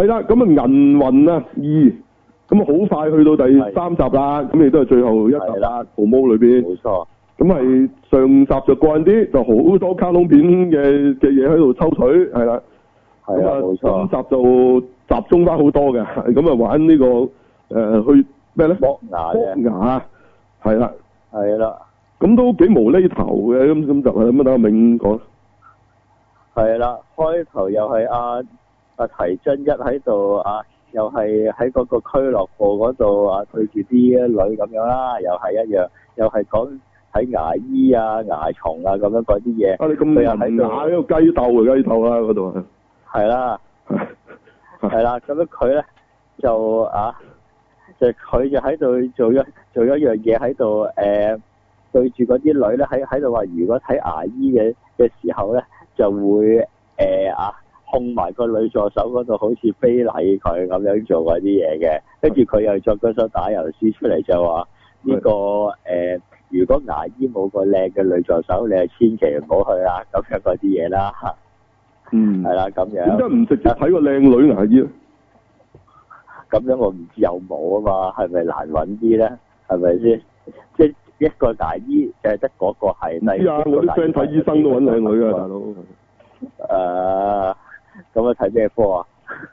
係啦，咁啊銀魂啊2，咁啊好快去到第3集啦，咁亦都係最後一集啦，promo 裏邊。 冇錯。 咁係上集就過癮啲，就好多卡通片嘅嘢喺度抽取，係啦。係啊，冇錯。今集就集中翻好多嘅，咁啊玩呢、個去咩咧？ 剝牙嘅。 係啦。 係啦。 咁都幾無厘頭嘅，咁就係咁啊！等阿銘講。 係啦，開頭又係阿提真一喺度又係喺嗰個俱樂部嗰度對住啲女咁樣啦，又係一樣，又係講睇牙醫牙蟲咁樣嗰啲嘢。你咁又喺度牙喺個雞竇啦嗰度。 係啦，係啦，咁樣佢咧就佢就喺度做一樣嘢喺度對住嗰啲女咧喺度話，如果睇牙醫嘅時候咧，就會控埋個女助手嗰度，好似非禮佢咁樣做嗰啲嘢嘅。跟住佢又作嗰首打油詩出嚟，就話呢個如果牙醫冇個靚嘅女助手，你係千祈唔好去啦，咁樣嗰啲嘢啦。係啦，咁樣。點解唔直接睇個靚女牙醫咧？咁樣我唔知有冇啊嘛，係咪難揾啲咧？係咪先？即係一個牙醫就係得嗰個係。唔知啊，我啲 friend 睇醫生都揾靚女㗎，大佬。咁啊睇咩科啊？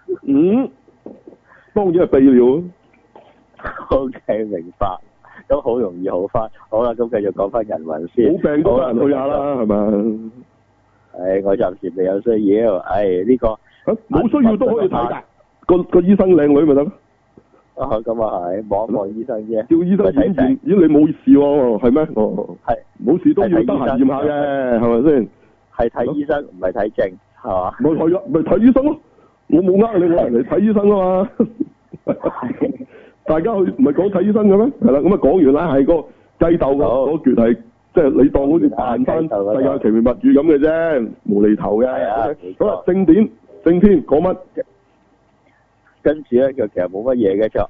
當然係泌尿。OK， 明白。咁好容易好翻。好啦，咁繼續講翻人運先。冇病都有人去下啦，係咪？我暫時未有需要。呢個冇需要都可以睇㗎。個醫生靚女咪得咯。咁啊係，望一望醫生啫。叫醫生檢驗，咦你冇事喎，係咩？係。冇事都要得閒驗下嘅，係咪先？係睇醫生，唔係睇症，係嘛？咪係啊，咪睇醫生咯。我冇呃你，我係嚟睇醫生啊嘛。大家去唔係講睇醫生嘅咩？係啦，咁啊講完啦，係個雞竇嗰橛係，即係你當好似扮翻世界奇妙物語咁嘅啫，無厘頭嘅。好啦，正篇講乜？跟住咧就其實冇乜嘢嘅，就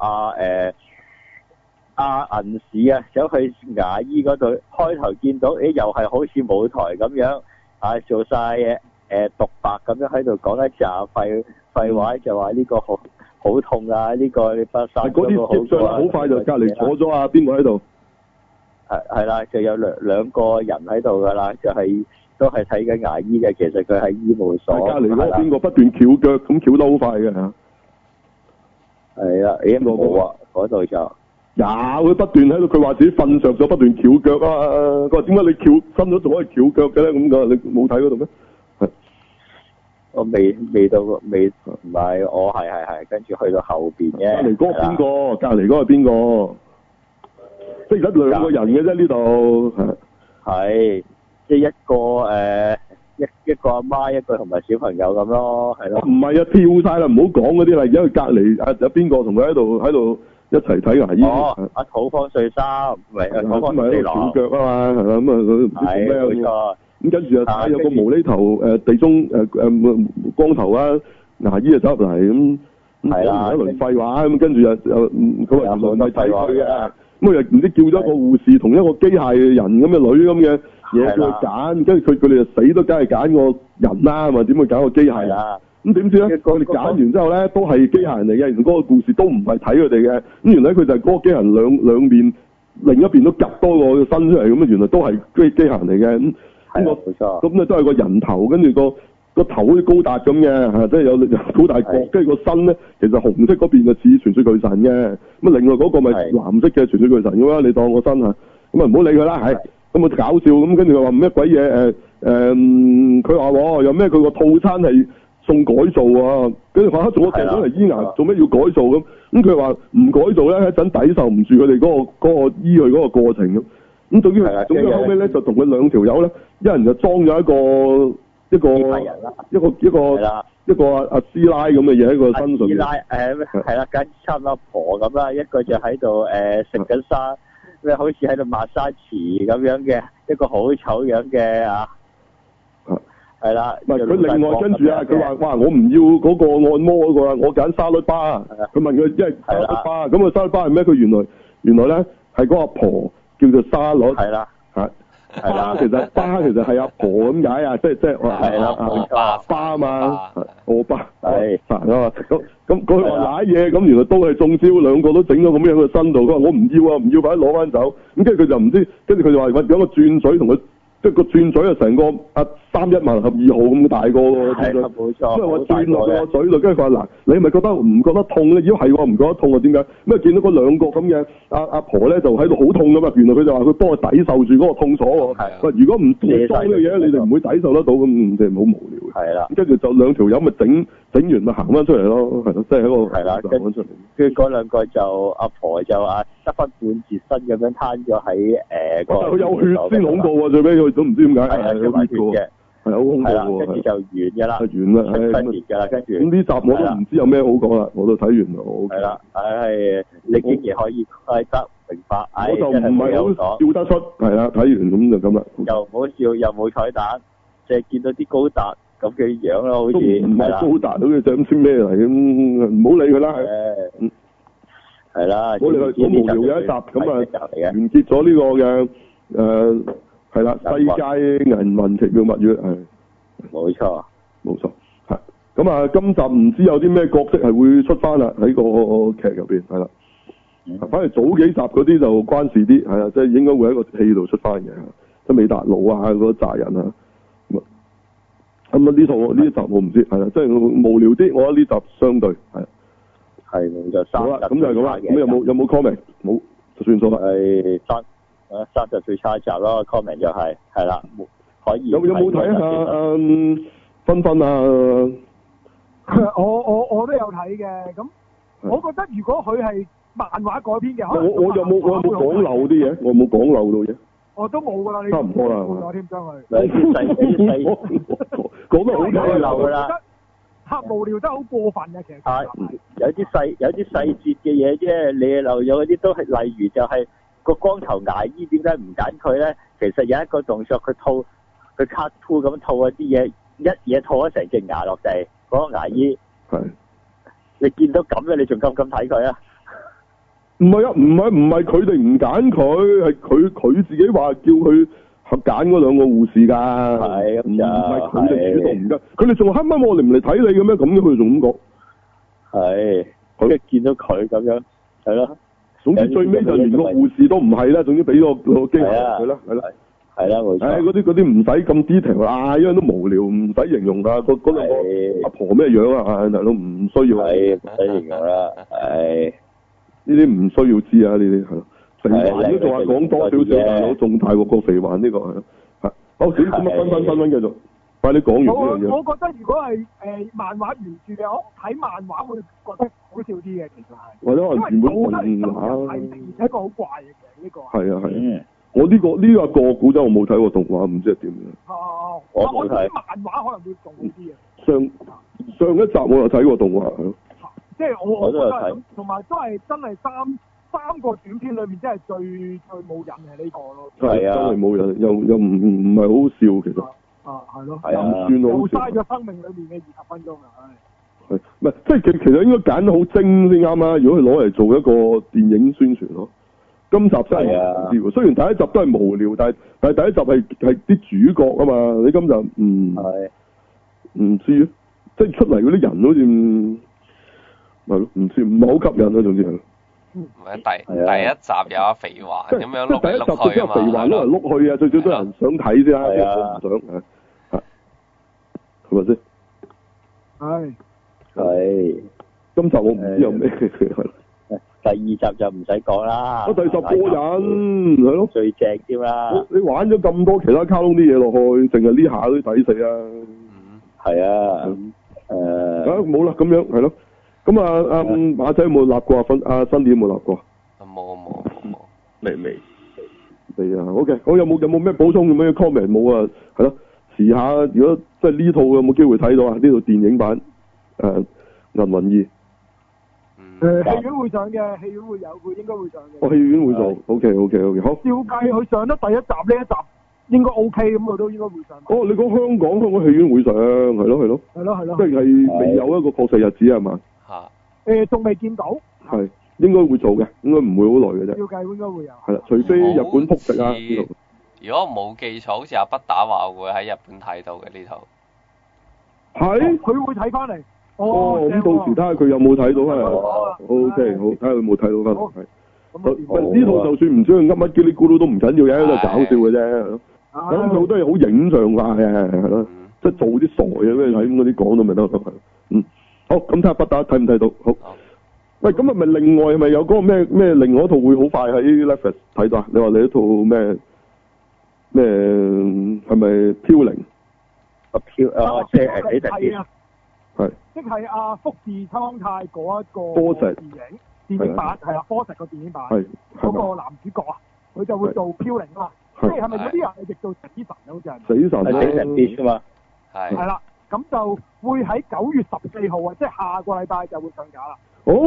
銀士走去牙醫嗰度，開頭見到又係好似舞台咁樣做晒獨白咁樣喺度講一紮廢話，就話呢個好痛啊！呢個你發生嗰啲接上好快就隔離坐咗邊個喺度？係啦，就有兩個人喺度噶啦，就係都係睇緊牙醫嘅，其實佢喺醫務所。隔離嗰邊個不斷翹腳咁翹得好快嘅嚇。係啦，冇啊，嗰度就有佢不斷喺度，佢話自己瞓着咗，不斷翹腳啊！佢話點解你翹伸咗仲可以翹腳嘅咧？咁噶，你冇睇嗰度咩？我未到，唔係，我係跟住去到後邊嘅。隔離嗰個邊個？隔離嗰個邊個？即係得兩個人嘅啫，呢度係即係一個一個阿媽，一個同埋小朋友咁咯，係咯。唔係啊，跳晒啦，唔好講嗰啲啦。而家佢隔離有邊個同佢喺度一齊睇牙醫？阿土方歲三，唔係土方歲四郎。跳腳啊嘛，係啦，咁啊佢唔知做咩咁。咁跟住有個無厘頭地中光頭啊牙醫就走入嚟咁，講完一輪廢話咁，跟住又佢話原來係睇佢嘅。咁又唔知叫咗個護士同一個機械人咁嘅女咁嘅嘢叫佢揀，跟住佢哋就死都梗係揀個人啦，嘛點會揀個機械人？咁點知咧？佢哋揀完之後咧，都係機械人嚟嘅，原來嗰個故事都唔係睇佢哋嘅。咁原來佢就係嗰個機械人兩面另一邊都夾多個身出嚟，咁原來都係機械人嚟嘅。咁咧都係個人頭，跟住個頭好似高達咁嘅，即係有好大角，跟住個身咧其實紅色嗰邊就似傳說巨神嘅，咁另外嗰個咪藍色嘅傳說巨神咁啦，你當個身嚇，咁啊唔好理佢啦，係咁啊搞笑咁，跟住佢話咩鬼嘢佢話有咩佢個套餐係送改造啊，跟住話做咗訂咗嚟醫牙，做咩要改造咁？咁佢話唔改造咧，一陣抵受唔住佢哋嗰個醫佢嗰個過程咁。咁總之後尾咧就同佢兩條友咧，一人就裝咗一個阿師奶咁嘅嘢喺個身上。師奶係啦，跟差唔多阿婆咁啦，一個就喺度食緊沙，咩好似喺度抹沙池咁樣嘅，一個好醜樣嘅係啦。唔係佢另外跟住佢話哇，我唔要嗰個按摩嗰個啦，我揀沙律巴。佢問佢即係沙律巴，咁啊沙律巴係咩？佢原來咧係嗰個阿婆叫做沙律。係啦。 巴其實係阿婆咁解啊，即係巴啊嘛，我巴係嘛，咁佢話瀨嘢，咁原來都係中招，兩個都整咗咁樣嘅身度，佢話我唔要啊，唔要，快啲攞翻走，咁跟住佢就唔知，跟住佢就話揾個轉嘴同佢。即係個轉嘴啊，成個3:1盲盒2號咁大個喎， 係啊，冇錯。 因為我轉落個嘴度，跟住佢話嗱，你係咪覺得唔覺得痛咧？如果係我唔覺得痛啊，點解？咁啊見到嗰兩個咁嘅阿婆咧，就喺度好痛咁啊！原來佢就話佢幫我抵受住嗰個痛楚喎。係如果唔裝呢嘢，你哋唔會抵受得到咁，即係好無聊嘅。係啦。跟住就兩條友咪整完咪行翻出嚟咯，係咯，即係喺個係啦，跟住嗰兩個就阿婆就話得翻半截身咁樣攤咗喺佢有血先恐怖啊！最尾佢都唔知點解係有血嘅， 係好恐怖喎。 跟住就完㗎啦， 完啦， 分裂㗎啦，跟住咁呢集我都唔知有咩好講啦，我都睇完啦， 係啦，你竟然可以得明白， 我就唔係好笑得出，係啦，睇完咁就咁啦。 又唔好笑，又冇彩蛋，淨係見到啲高達咁嘅樣咯，好似唔係高達，好似就咁知咩嚟咁，唔好理佢啦。 係啦， 我哋好無聊嘅一集，咁完結咗呢個嘅係啦，世界銀魂奇妙物語係冇錯， 係咁啊！今集唔知有啲咩角色係會出翻啦，喺個劇入邊係啦。反而早幾集嗰啲就關事啲，係啊，即係應該會喺個戲度出翻嘅，即係美達佬啊嗰扎人啊。咁啊呢集我唔知，係啦，即係無聊啲。我覺得呢集相對係冇就好啦，咁就係咁啦。咁有冇 comment？冇就算數啦。 係三集最差一集咯 ，comment 就係啦，可以。有冇睇下芬芬啊？ 我都有睇嘅，咁我覺得如果佢係漫畫改編嘅， 我有冇講漏啲嘢？我冇講漏到嘢。 我都冇噶啦，你差唔多啦， 我添將佢。 講得好睇漏噶啦， 太無聊得好過分嘅，其實。 有啲細節嘅嘢啫，你漏咗嗰啲都係，例如就係個光頭牙醫點解唔揀佢咧？其實有一個動作，佢cut two 咁套嗰啲嘢，一嘢套咗成隻牙落地，嗰個牙醫。 係。 你見到咁嘅，你仲敢唔敢睇佢啊？ 唔係啊，唔係佢哋唔揀佢，係佢自己話叫佢揀嗰兩個護士㗎。 係咁就唔係佢哋主動唔得，佢哋仲黑乜我嚟唔嚟睇你嘅咩？咁樣佢哋仲咁講。係。 佢見到佢咁樣，係咯。 總之最尾就連個護士都唔係啦，總之俾個機械佢啦，係啦。 係啦，冇錯。 嗰啲唔使咁 detail 啊，因為都無聊，唔使形容啊。嗰兩個阿婆咩樣啊？大佬唔需要。 係唔使形容啦，係。 呢啲唔需要知啊！呢啲係咯，肥環都仲話講多少少，大佬仲大鑊過肥環呢個係。好，咁啊，分繼續，快啲講完呢樣嘢。 我覺得如果係漫畫原著嘅，我睇漫畫會覺得好笑啲嘅，其實係。 或者可能原本係一個好怪嘅劇呢個。 係啊。我呢個個古仔我冇睇過動畫，唔知係點嘅。 我睇漫畫可能會仲好啲嘅。 上一集我有睇過動畫，係咯。 即係我覺得係咁，同埋都係真係三個短片裏面真係最冇癮嘅呢個咯。 係啊，真係冇癮，又唔係好笑其實。 係咯。 係啊。唔算好笑。 嘥咗生命裏面嘅20分鐘啊！ 係，唔係即係其實應該揀得好精先啱啊！如果佢攞嚟做一個電影宣傳咯，今集真係無聊。雖然第一集都係無聊，但係第一集係啲主角啊嘛，你今集唔知啊，即係出嚟嗰啲人好似。係咯，唔知唔係好吸引啊，總之係。 唔係第一集有阿肥環咁樣碌嚟碌去啊嘛， 肥環碌嚟碌去啊，最少都有人想睇啫，我唔想係咪先？ 係。 今集我唔知有咩第二集就唔使講啦。 第10過癮係咯， 最正添啦。 你玩咗咁多其他卡通啲嘢落去，淨係呢下都抵死啊！ 係啊。 冇啦，咁樣係咯。咁啊，馬仔有冇立過啊？新年有冇立過？ 冇。 未啊 ，OK， 我有冇咩補充？有咩 comment 冇啊？係咯，遲下如果即係呢套有冇機會睇到啊？呢套電影版銀魂2。 戲院會上嘅，戲院會有，應該會上嘅。 戲院會做 ，OK， 好。 照計佢上得第一集呢一集應該 OK，咁佢都應該會上。 你講香港戲院會上，係咯。即係未有一個確實日子係嘛？ 仲未見到。 係，應該會做嘅，應該唔會好耐嘅啫。 照計應該會有。 係啦，除非日本撲食啊呢度。 如果我冇記錯，好似阿不打話會喺日本睇到嘅呢套。 係？ 佢會睇翻嚟。 咁到時睇下佢有冇睇到啊。OK，好，睇下佢有冇睇到翻。係。呢套就算唔知佢噏乜嘰哩咕嚕都唔緊要嘅，都係搞笑嘅啫。咁佢好多嘢好影像化嘅，係咯，即係做啲傻嘢俾你睇，咁嗰啲講到咪得咯。好，咁睇下不打睇唔睇到？好。喂，咁係咪另外係咪有嗰個咩另外一套會好快喺 Netflix 睇到啊？你話你一套咩係咪飄零？ 即係李特傑。 係。即係阿福士蒼太嗰一個電影版係啦，科實個電影版嗰個男主角啊，佢就會做飄零啊嘛。即係咪嗰啲人係譯做死神好似係？ 死神係死神啲㗎嘛。 係啦，咁就會喺9月14號啊，即係下個禮拜就會上架啦。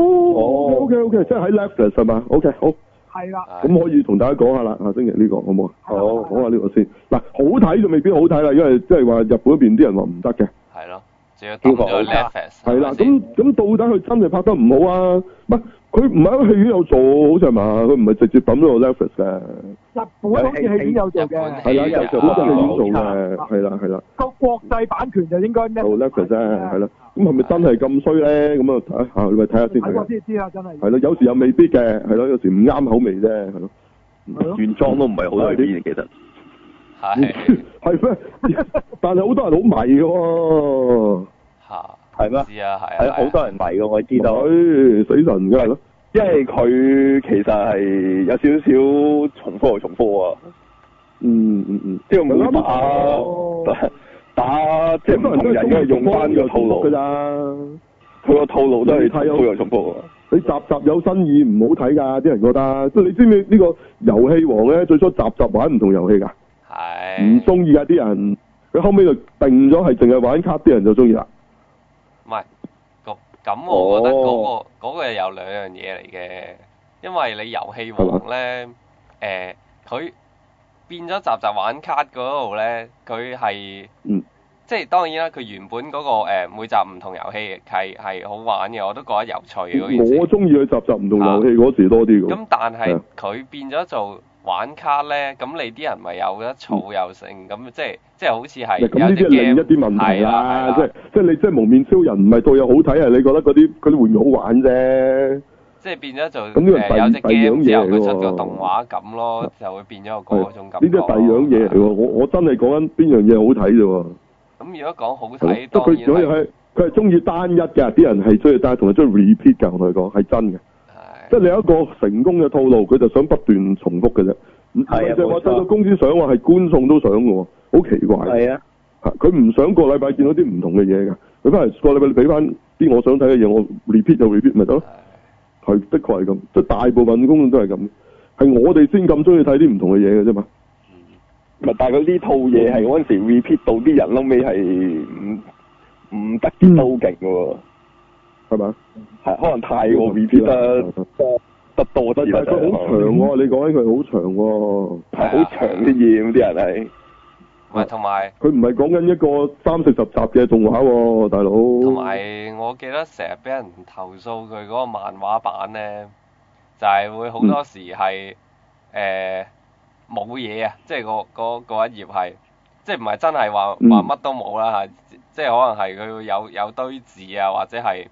OK，即係喺 Netflix 係嘛 ？OK， 好。係啦。咁可以同大家講下啦，下星期呢個好唔好啊？好，講下呢個先。嗱，好睇就未必好睇啦，因為即係話日本嗰邊啲人話唔得嘅。 係咯。仲要登咗 Netflix。係啦，咁到底佢真係拍得唔好啊？唔係，佢唔係喺戲院有做，好似係嘛？佢唔係直接抌咗個 Netflix 嘅。 日本好似戲院有做嘅。 係啦，有做好多戲院做嘅，係啦。 個國際版權就應該 Netflix 啫，係啦。咁係咪真係咁衰咧？咁啊，你咪睇下先。 睇過先知啦，真係。 係咯，有時又未必嘅，係咯，有時唔啱口味啫，係咯。 原裝都唔係好多啲，其實。 係咩？但係好多人好迷嘅喎。 係咩？ 知啊， 係好多人迷嘅，我知道。 死神梗係咯， 因為佢其實係有少少重複啊。即係唔會打即係唔同人，因為用翻個套路㗎咋。佢個套路都係好有重複啊！ 你集集有新意唔好睇㗎，啲人覺得。即係你知唔知呢個遊戲王咧？最初集玩唔同遊戲㗎。 係。 唔中意啊！啲人佢後尾就定咗係淨係玩卡，啲人就中意啦。 唔係，咁我覺得嗰個有兩樣嘢嚟嘅，因為你遊戲王咧，佢變咗集玩卡嗰度咧，佢係，即係當然啦，佢原本嗰個每集唔同遊戲係好玩嘅，我都覺得有趣嘅嗰件事。 我中意佢集唔同遊戲嗰時多啲嘅。咁但係佢變咗做玩卡咧，咁你啲人咪有得儲又成，咁即係好似係有啲 game。咁呢啲係另一啲問題啦，即係你即係蒙面超人唔係到有好睇啊？你覺得嗰啲玩具好玩啫。即係變咗做有隻 game 之後佢出個動畫咁咯，就會變咗個嗰種感覺。 呢啲係第二樣嘢嚟喎，我真係講緊邊樣嘢好睇啫喎。咁如果講好睇， 當然佢係中意單一嘅，啲人係中意單一，同埋中意 repeat 㗎。我同你講係真嘅。即係你有一個成功嘅套路，佢就想不斷重複嘅啫。係啊，就話對個公司想話係觀眾都想嘅喎，好奇怪。係啊，佢唔想個禮拜見到啲唔同嘅嘢㗎，佢翻嚟個禮拜你俾翻啲我想睇嘅嘢，我 repeat 就 repeat 咪得咯。係的確係咁，即係大部分公眾都係咁，係我哋先咁中意睇啲唔同嘅嘢嘅啫嘛。 但係佢呢套嘢係嗰陣時 repeat 到啲人後尾係唔得見都勁嘅喎。係咪？係可能太過 repeat 得多啲啦。但係佢好長喎， 你講起佢好長喎， 係好長啲嘢咁啲人係。 喂，同埋佢唔係講緊一個30-40集嘅動畫喎，大佬。 同埋我記得成日俾人投訴佢嗰個漫畫版咧，就係會好多時係冇嘢啊，即係嗰一頁係，即係唔係真係話乜都冇啦嚇，即係可能係佢會有堆字啊，或者係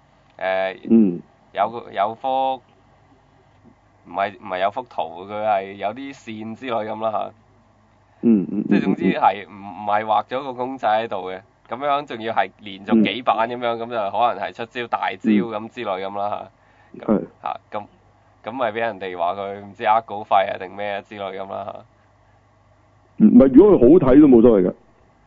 有幅唔係有幅圖，佢係有啲線之類咁啦嚇。即係總之係唔係畫咗個公仔喺度嘅，咁樣仲要係連續幾版咁樣，咁就可能係出招大招咁之類咁啦嚇。嚇咁咪俾人哋話佢唔知呃稿費啊定咩啊之類咁啦嚇。 唔係，如果佢好睇都冇所謂㗎。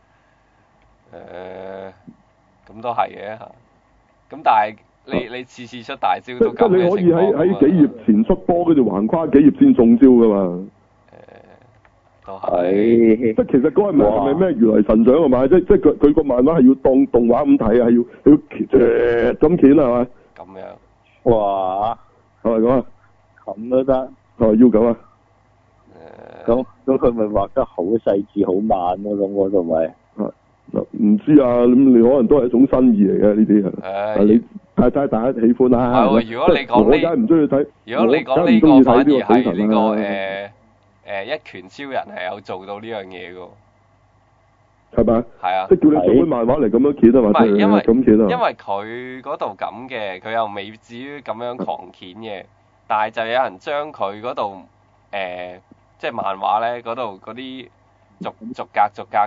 咁都係嘅嚇。咁但係你次次出大招都咁嘅情況。即係你可以喺幾頁前出波，跟住橫跨幾頁先中招㗎嘛。 都係， 即係其實嗰係咪咩如來神掌係嘛？即係佢個漫畫係要當動畫咁睇啊，係要咁鉗係嘛？ 咁樣， 哇， 係咪咁啊？ 咁都得， 係要咁啊？ 咁佢咪畫得好細緻好慢咯？咁嗰度咪唔知啊？咁你可能都係一種新意嚟嘅呢啲啊。你睇大家喜歡啦。 如果你講呢， 我梗係唔中意睇。 如果你講呢個反而係呢個一拳超人係有做到呢樣嘢㗎。 係咪？ 係啊。 即係叫你做啲漫畫嚟咁樣揭啊嘛？ 唔係因為咁揭啊。 因為佢嗰度咁嘅，佢又未至於咁樣狂揭嘅，但係就有人將佢嗰度即係漫畫咧嗰度嗰啲逐格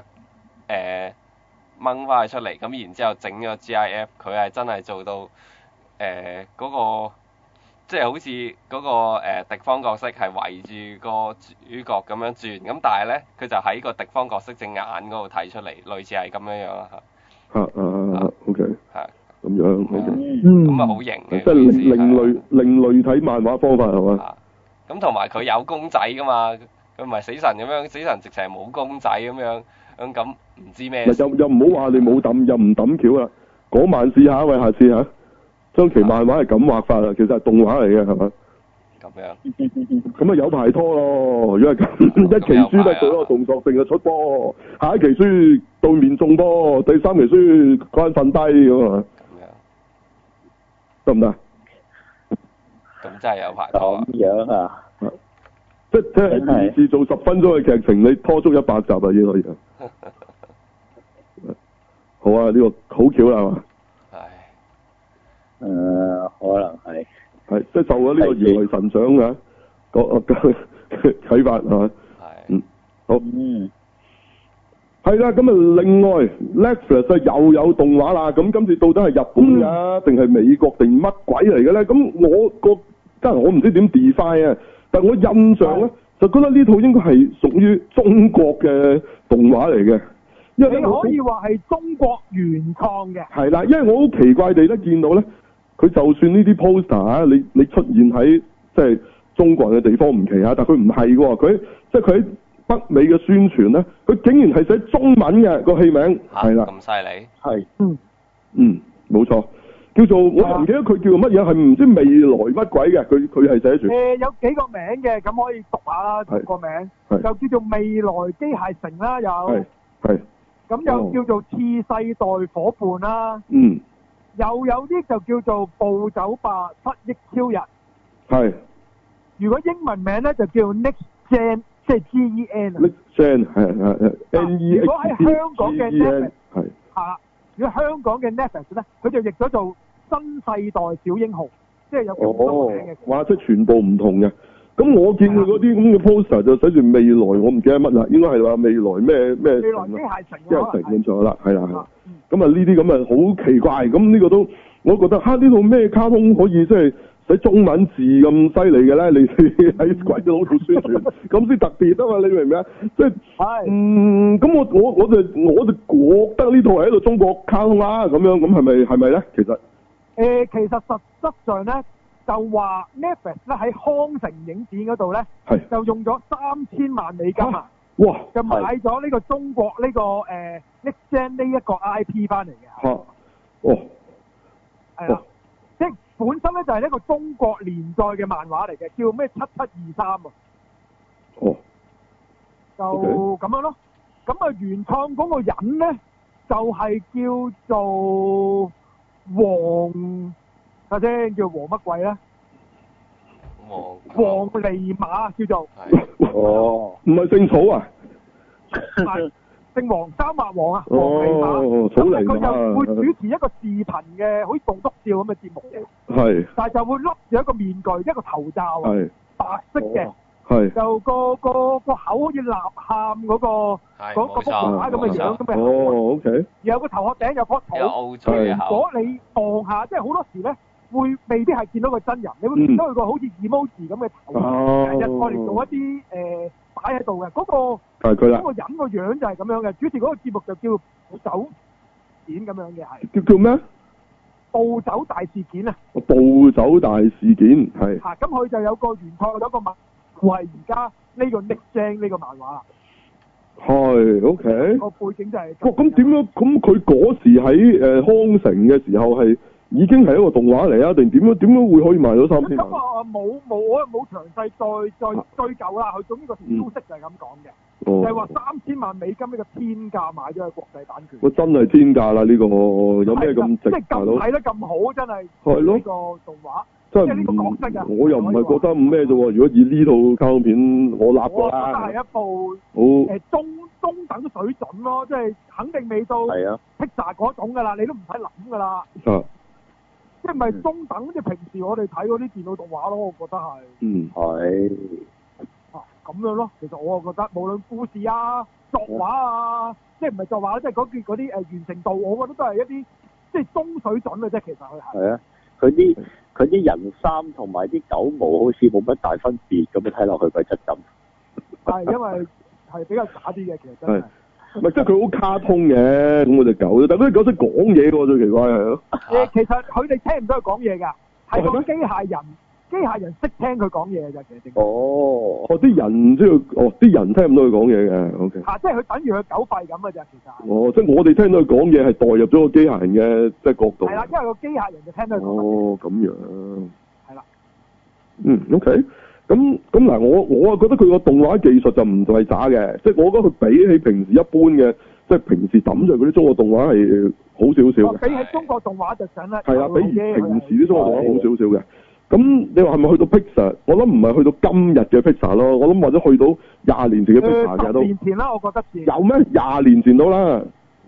掹翻佢出嚟，咁然之後整咗 GIF， 佢係真係做到嗰個即係好似嗰個敵方角色係圍住個主角咁樣轉，咁但係咧佢就喺個敵方角色隻眼嗰度睇出嚟，類似係咁樣樣啦嚇。 OK。係。咁樣 OK。 咁啊好型嘅。 即係另類睇漫畫方法係嘛？ 咁同埋佢有公仔噶嘛，佢唔係死神咁樣，死神直情係冇公仔咁樣，咁唔知咩。 又唔好話你冇抌，又唔抌橋啦。嗰晚試下，喂，下次嚇。將其漫畫係咁畫法啊，其實係動畫嚟嘅，係咪？ 咁樣。 咁啊有排拖咯，如果係咁，一期書都做一個動作性嘅出波，下一期書對面中波，第三期書嗰陣瞓低咁啊。咁樣。得唔得？ 咁真係有排拖。 咁樣啊？ 即係每次做10分鐘嘅劇情，你拖足100集啊，已經可以。好啊，呢個好巧啦，係嘛？ 可能係。 係，即係受咗呢個如來神掌嘅個啟發係嘛？係。好。係啦，咁啊，另外 Netflix 又有動畫啦，咁今次到底係日本㗎，定係美國定乜鬼嚟嘅咧？咁真係我唔知點 define 啊，但係我印象咧就覺得呢套應該係屬於中國嘅動畫嚟嘅，因為你可以話係中國原創嘅。係啦，因為我好奇怪地咧見到咧，佢就算呢啲 poster 啊，你出現喺即係中國人嘅地方唔奇啊，但佢唔係喎，佢即係佢喺北美嘅宣傳咧，佢竟然係寫中文嘅個戲名，係啦， 咁犀利， 係，冇錯。叫做我唔記得佢叫做乜嘢，係唔知未來乜鬼嘅，佢係寫住。 有幾個名嘅，咁可以讀下啦，個名就叫做未來機械城啦，有。係。咁又叫做次世代夥伴啦。又有啲就叫做暴走吧7億超人。係。如果英文名咧就叫 Next Gen， 即係 GEN。Next Gen 係。NEXT。如果喺香港嘅 Netflix 係。如果香港嘅 Netflix 咧，佢就譯咗做新世代小英雄，即係有咁多名嘅。哇！即係全部唔同嘅。咁我見佢嗰啲咁嘅 poster 就寫住未來，我唔記得乜啦，應該係話未來咩？未來機械城咁咗啦，係啦。咁啊呢啲咁啊好奇怪，咁呢個都我覺得呢套咩卡通可以即係寫中文字咁犀利嘅咧？你喺鬼佬度宣傳，咁先特別啊嘛？你明唔明啊？即係咁我就覺得呢套係一個中國卡通啦，咁樣咁係咪咧？其實其實實質上咧。就話 Netflix 咧喺康城影展嗰度咧，就用咗3000萬美金啊！哇！就買咗呢個中國呢個Next Gen 呢一個 IP 翻嚟嘅。係啦，即係本身咧就係一個中國連載嘅漫畫嚟嘅，叫咩7723啊。就咁樣咯。咁啊原創嗰個人咧，就係叫做黃。睇先，叫黃乜鬼咧？黃尼瑪叫做。唔係姓草啊？係姓黃，三畫黃啊。黃尼瑪。草泥馬。佢就會主持一個視頻嘅，好似棟篤笑咁嘅節目嘅。係。但係就會笠住一個面具，一個頭罩啊。係。白色嘅。係。就個口好似吶喊嗰個幅畫咁嘅樣咁嘅。OK。有個頭殼頂有棵草。如果你望下，即係好多時咧。未必係見到個真人，你會見到佢個好似 emoji 咁嘅頭，日過嚟做一啲擺喺度嘅嗰個人個樣就係咁樣嘅。主持嗰個節目就叫暴走件咁樣嘅係。叫咩？暴走大事件啊！暴走大事件係。咁佢就有個原創有個漫畫係而家呢個 Next Gen 呢個漫畫啦。係 OK。個背景就係。咁點樣？咁佢嗰時喺康城嘅時候係。已經係一個動畫嚟啊？定點樣會可以賣到3000萬？咁啊我又冇詳細再追究啦。佢總之個消息就係咁講嘅，就係話3000萬美金呢個天價買咗個國際版權。真係天價啦！呢個有咩咁值？即係咁睇得咁好，真係。係咯。呢個動畫。 真係呢個角色啊！ 我又唔係覺得咩啫喎。如果以呢套卡通片，我立過啦。 我覺得係一部中等水準咯，即係肯定未到 Pixar 嗰種㗎啦，你都唔使諗㗎啦。即係咪中等？即係平時我哋睇嗰啲電腦動畫咯，我覺得係。 係。 咁樣咯，其實我覺得無論故事啊、作畫啊，即係唔係作畫，即係嗰啲完成度，我覺得都係一啲即係中水準嘅啫。其實佢係。係啊， 佢啲人衫同埋啲狗毛好似冇乜大分別咁樣睇落去個質感。 係因為係比較假啲嘅，其實真係。 唔係即係佢好卡通嘅，咁嗰隻狗，但係嗰隻狗識講嘢喎，最奇怪係咯。 其實佢哋聽唔到佢講嘢㗎，係個機械人。機械人識聽佢講嘢嘅啫，其實。 啲人即係啲人聽唔到佢講嘢嘅，OK。 即係佢等於佢狗肺咁嘅啫，其實。即係我哋聽到佢講嘢係代入咗個機械人嘅即係角度。 係啦，因為個機械人就聽到佢講嘢。咁樣。 係啦。 OK。咁嗱，我啊覺得佢個動畫技術就唔係渣嘅，即係我覺得佢比起平時一般嘅，即係平時抌咗嗰啲中國動畫係好少少嘅。 比起中國動畫就上啦。 係啦，比平時啲中國動畫好少少嘅。咁你話係咪去到 Pixar？我諗唔係去到今日嘅 Pixar 咯，我諗或者去到20年前嘅 Pixar 嘅都。10年前啦，我覺得是。有咩？20年前到啦。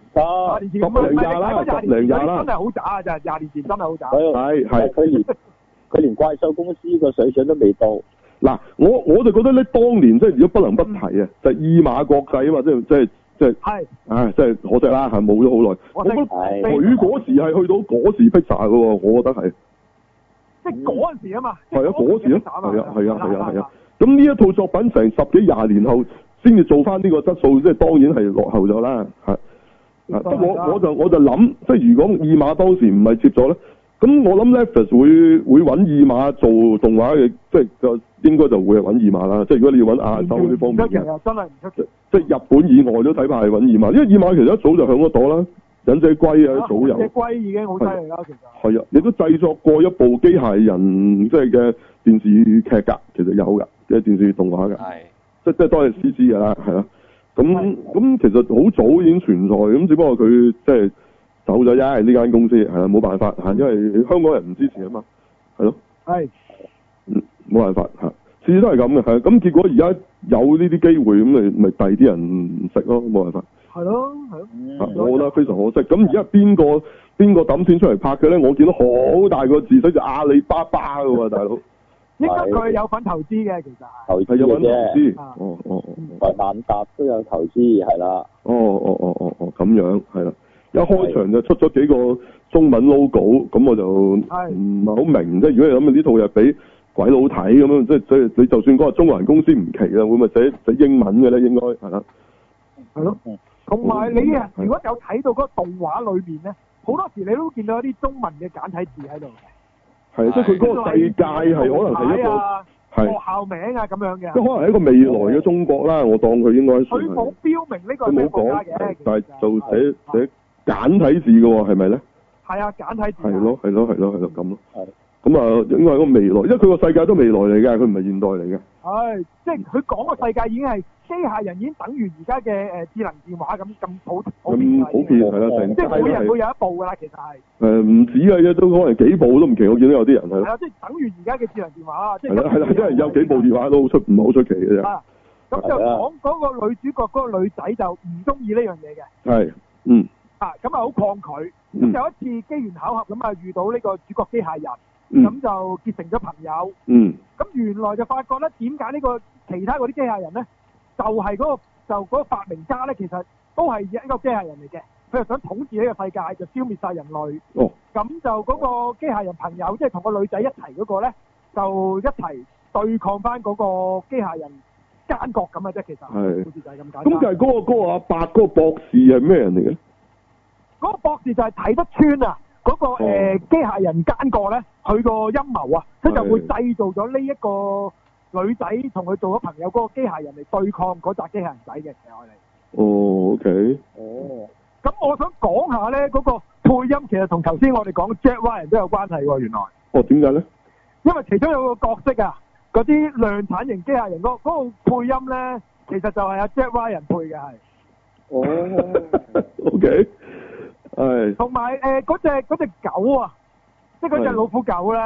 20年前咁零廿啦，零廿啦。 真係好渣啊！就係20年前真係好渣。 係。佢連怪獸公司個水準都未到。 嗱，我就覺得咧，當年即係如果不能不提啊，就係意馬國際啊嘛，即係。係。唉，真係可惜啦，係冇咗好耐。我覺得佢嗰時係去到嗰時 Pixar 嘅喎，我覺得係。 即係嗰陣時啊嘛， 係啊，嗰時啊，係啊。咁呢一套作品成10幾20年後先至做翻呢個質素，即係當然係落後咗啦。係，不過我就諗，即係如果意馬當時唔係接咗咧，咁我諗 Netflix 會揾意馬做動畫嘅，即係就應該就會係揾意馬啦。即係如果你要揾亞洲呢方面嘅， 真係唔出奇。 即係日本以外都睇怕係揾意馬，因為意馬其實一早就響咗朵啦。忍者龜啊，早有。忍者龜已經好犀利啦，其實。 係啊，亦都製作過一部機械人即係嘅電視劇㗎，其實有㗎嘅電視動畫㗎。係。即係都係 CG 㗎啦，係啦。咁其實好早已經存在，咁只不過佢即係走咗啫，呢間公司係啦，冇辦法嚇，因為香港人唔支持啊嘛，係咯。係。冇辦法嚇，次次都係咁嘅，係。咁結果而家有呢啲機會，咁咪第啲人唔識咯，冇辦法。係咯，我覺得非常可惜。咁而家邊個抌錢出嚟拍嘅咧？我見到好大個字寫住阿里巴巴嘅喎，大佬。應該佢有份投資嘅，其實係有份投資。 維萬達都有投資，係啦。 咁樣係啦。一開場就出咗幾個中文 logo，咁我就唔係好明。即係如果你諗下呢套又俾鬼佬睇咁樣，即係你就算嗰個中國人公司唔奇啦，會唔會寫英文嘅咧？應該係啦。係咯。同埋你啊，如果有睇到嗰個動畫裏面咧，好多時你都見到一啲中文嘅簡體字喺度嘅。係，即係佢嗰個世界係可能係一個學校名啊咁樣嘅。即係可能係一個未來嘅中國啦，我當佢應該。佢冇標明呢個係咩國家嘅，但係就寫簡體字嘅喎，係咪咧？係啊，簡體字。係咯咁咯。係。咁啊，應該係個未來，因為佢個世界都未來嚟嘅，佢唔係現代嚟嘅。係，即係佢講個世界已經係機械人已經等於而家嘅智能電話咁普遍係啦，即係每人會有一部㗎啦，其實係。唔止嘅啫，都可能幾部都唔奇，我見到有啲人係。係啊，即係等於而家嘅智能電話啦。係啦，即係有幾部電話都唔係好出奇嘅啫。咁就講嗰個女主角嗰個女仔就唔中意呢樣嘢嘅。係，咁啊好抗拒。咁有一次機緣巧合咁啊遇到呢個主角機械人。咁就結成咗朋友。咁原來就發覺咧，點解呢個其他嗰啲機械人咧，就係嗰個發明家咧，其實都係一個機械人嚟嘅。佢係想統治呢個世界，就消滅晒人類。咁就嗰個機械人朋友，即係同個女仔一齊嗰個咧，就一齊對抗翻嗰個機械人奸角咁嘅啫。其實好似就係咁簡單。咁就係嗰個阿伯嗰個博士係咩人嚟嘅？嗰個博士就係睇得穿啊！嗰個機械人奸角咧，佢個陰謀啊，佢就會製造咗呢一個女仔同佢做咗朋友嗰個機械人嚟對抗嗰扎機械人仔嘅，其實我哋。OK。咁我想講下咧，嗰個配音其實同頭先我哋講 Jack Ryan 都有關係喎，原來。點解咧？因為其中有個角色啊，嗰啲量產型機械人嗰個配音咧，其實就係阿 Jack Ryan 配嘅係。OK。係，同埋嗰隻狗啊，即係嗰隻老虎狗咧，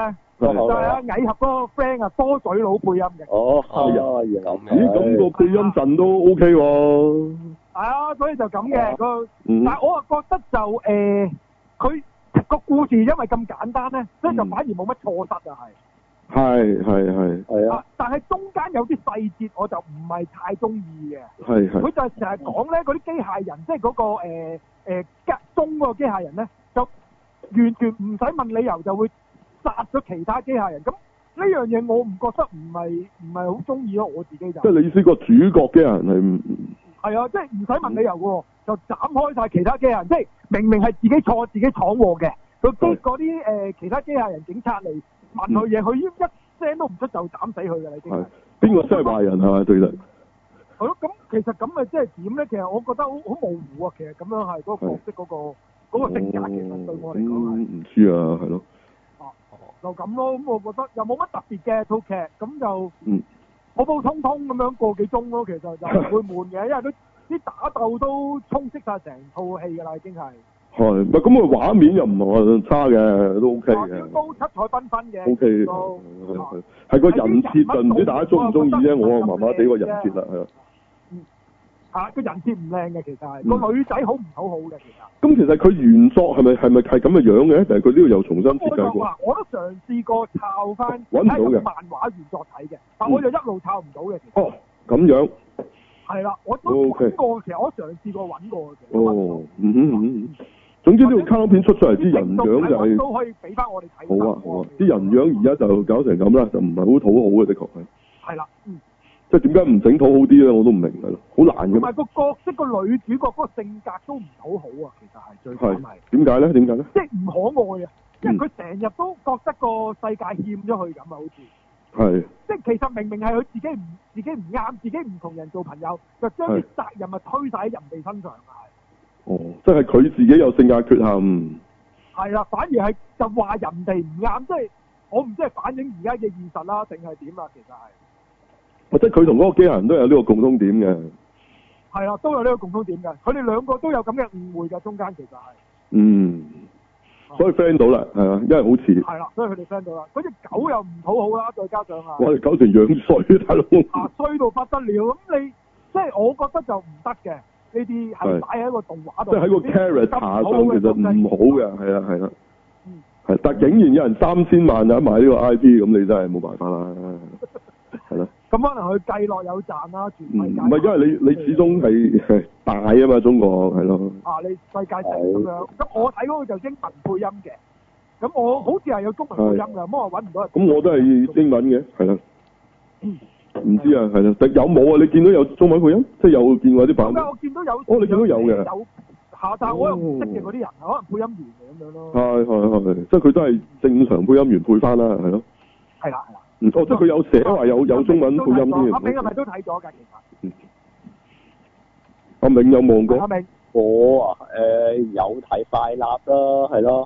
就係阿蟻俠嗰個 friend 啊，多嘴佬配音嘅。 哦，原來咦，咁個配音陣都 OK 喎。 係啊，所以就咁嘅但係我啊覺得就佢個故事因為咁簡單咧，所以就反而冇乜錯失啊， 係啊。 但係中間有啲細節我就唔係太中意嘅。係。佢就成日講咧嗰啲機械人，即係嗰個中嗰個機械人咧，就完全唔使問理由就會殺咗其他機械人。咁呢樣嘢我唔覺得唔係好中意咯，我自己就。即係你意思個主角機械人係唔？ 係啊，即係唔使問理由嘅，就斬開晒其他機械人，即係明明係自己錯自己闖禍嘅，嗰啲其他機械人警察嚟問佢嘢，佢一聲都唔出就斬死佢㗎啦已經。係。邊個真係壞人係嘛？對啦。係咯，咁其實咁咪即係點咧？其實我覺得好模糊啊。其實咁樣係嗰個角色嗰個性格，其實對我嚟講係。唔知啊，係咯。就咁咯，咁我覺得又冇乜特別嘅套劇，咁就普普通通咁樣個幾鐘咯，其實就唔會悶嘅，因為啲打鬥都充斥晒成套戲㗎啦，已經係。係，唔係咁個畫面又唔係話差嘅，都 OK 嘅。都七彩繽紛嘅。OK 嘅，係個人設就唔知大家中唔中意啫，我啊麻麻地個人設啦，係啊。個人設唔靚嘅，其實係個女仔好唔討好嘅，其實。咁其實佢原作係咪係咁嘅樣嘅？定係佢呢度又重新設計過？我都嘗試過抄翻揾唔到嘅漫畫原作睇嘅，但我就一路抄唔到嘅。哦，咁樣。係啦，我都揾過，其實我嘗試過揾過嘅。總之呢個卡通片出嚟啲人樣就係都可以俾翻我哋睇。好啊好啊，啲人樣而家就搞成咁啦，就唔係好討好嘅，的確係。係啦，即係點解唔整討好啲咧？我都唔明係咯，好難嘅。同埋個角色個女主角嗰個性格都唔討好啊，其實係最慘係。點解咧？點解咧？即係唔可愛啊！因為佢成日都覺得個世界欠咗佢咁啊，好似。係。即係其實明明係佢自己唔啱，自己唔同人做朋友，就將啲責任咪推晒喺人哋身上啊！哦，即係佢自己有性格缺陷。係啦，反而係就話人哋唔啱，即係我唔知係反映而家嘅現實啦，定係點啊？其實係。即係佢同嗰個機械人都有呢個共通點嘅。係啊，都有呢個共通點嘅。佢哋兩個都有咁嘅誤會嘅，中間其實係。所以 friend 到啦，係啊，因為好似。係啦，所以佢哋 friend 到啦。嗰隻狗又唔討好啦，再加上啊。哇！狗成樣衰，大佬。衰到不得了，咁你即係我覺得就唔得嘅，呢啲係擺喺一個動畫度。即係喺個 character 上其實唔好嘅，係啦係啦。係，但竟然有人3000萬就買呢個 IP，咁你真係冇辦法啦，係咯。咁可能佢計落有賺啦，全世界。唔係，因為你始終係大啊嘛，中國係咯。你世界性咁樣，咁我睇嗰個就英文配音嘅，咁我好似係有中文配音㗎，咁我揾唔到。咁我都係英文嘅，係啦。唔知啊，係啦，有冇啊？你見到有中文配音，即係有見過啲版本。我見到有。哦，你見到有嘅。有下，但係我又唔識嘅嗰啲人，可能配音員嚟咁樣咯。係，即係佢都係正常配音員配翻啦，係咯。係啦。即係佢有寫話有中文配音啲。阿銘係咪都睇咗㗎？其實。阿銘有望過。阿銘， 我啊，有睇快立啦，係咯。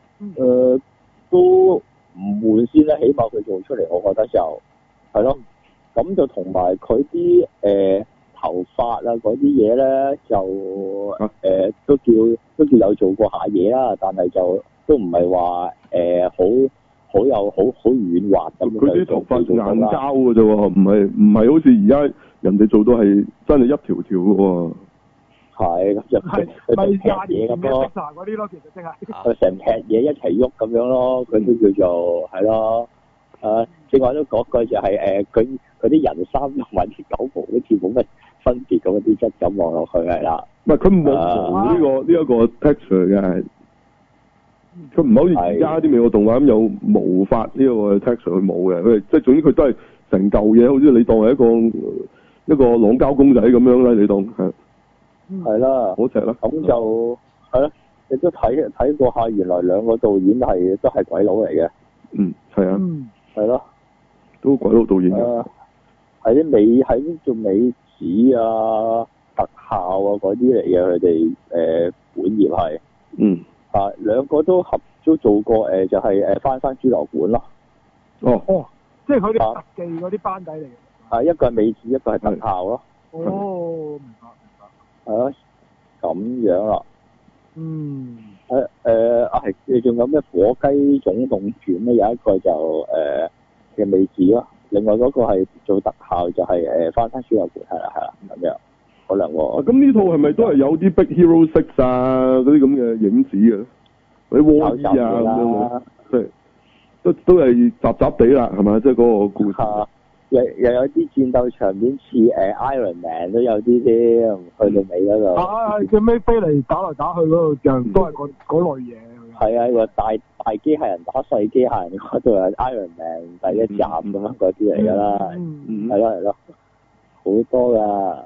都唔悶先啦，起碼佢做出嚟，我覺得就係咯。咁就同埋佢啲頭髮啊嗰啲嘢咧，就都叫有做過下嘢啦，但係就都唔係話好軟滑咁。佢啲頭髮硬膠嘅啫喎，唔係好似而家人哋做到係真係一條條嘅喎。係，就係咪劈嘢咁咯？嗰啲咯，其實即係成劈嘢一齊喐咁樣咯，佢都叫做係咯。正話都講句就係佢啲人衫同埋啲狗毛好似冇乜分別咁啲質感望落去係啦。唔係佢冇呢一個 texture 嘅，佢唔係好似而家啲美國動畫咁有毛髮呢個 texture，佢冇嘅。佢即係總之佢都係成嚿嘢，好似你當係一個朗膠公仔咁樣啦，你當係。係啦，好赤啦。咁就係咯，亦都睇過下，原來兩個導演都係鬼佬嚟嘅。係啊。係咯。都鬼佬導演嘅。係啲做美指啊、特效啊嗰啲嚟嘅，佢哋本業係。兩個都做過就係翻豬流館咯。哦，即係佢哋特技嗰啲班底嚟嘅。一個係美指，一個係特效咯。哦，明白。係咯，咁樣啦。 你仲有咩火雞總動員咧？有一個就嘅未知咯，另外嗰個係做特效就係翻翻書有盤，係啦咁樣嗰兩個。 咁呢套係咪都係有啲 Big Hero 6啊嗰啲咁嘅影子嘅？嗰啲窩衣啊咁樣，即係都係雜地啦，係咪？即係嗰個故事。 又有啲戰鬥場面似Iron Man 都有啲添，去到尾嗰度。 最尾飛嚟打嚟打去嗰度，就都係嗰類嘢。 係啊，個大機械人打細機械人嗰度係 Iron Man 第一集咁樣嗰啲嚟㗎啦。係咯，好多㗎。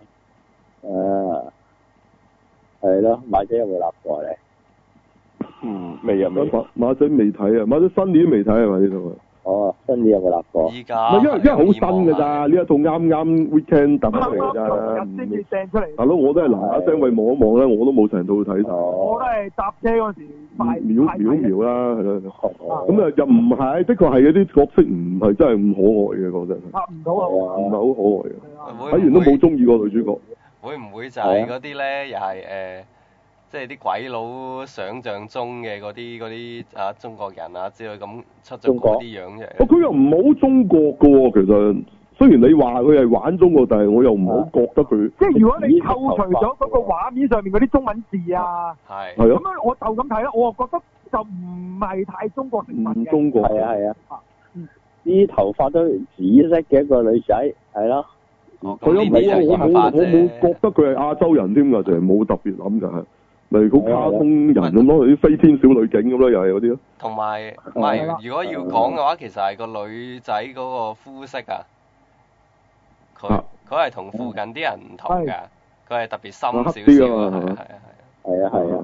係咯，馬仔有冇立過你？ 未啊， 馬仔未睇啊，馬仔新年都未睇係咪呢套啊？ 哦，新年有冇立過？ 依家因為好新㗎咋，呢一套啱 weekend 揼出嚟㗎咋。 先至掟出嚟。 大佬，我都係嗱聲喂望一望咧，我都冇成套睇晒。 我都係搭車嗰時秒啦，係咯。咁啊又唔係，的確係嗰啲角色唔係真係咁可愛嘅，講真。 拍唔到啊！ 唔係好可愛嘅。睇完都冇中意過女主角。 會唔會就係嗰啲咧？又係即係啲鬼佬想像中嘅嗰啲中國人啊之類咁出咗嗰啲樣嘅。 佢又唔係好中國㗎喎，其實雖然你話佢係玩中國，但係我又唔好覺得佢。 即係如果你扣除咗嗰個畫面上面嗰啲中文字啊， 係咁樣我就咁睇啦，我又覺得就唔係太中國成分嘅。 中國係啊。啲頭髮都紫色嘅一個女仔，係咯。 佢都冇，我冇覺得佢係亞洲人添㗎，就係冇特別諗㗎係。咪好卡通人咁咯，啲飛天小女警咁咯，又係嗰啲咯。 同埋唔係，如果要講嘅話，其實係個女仔嗰個膚色啊，佢係同附近啲人唔同㗎，佢係特別深少少啊， 係啊。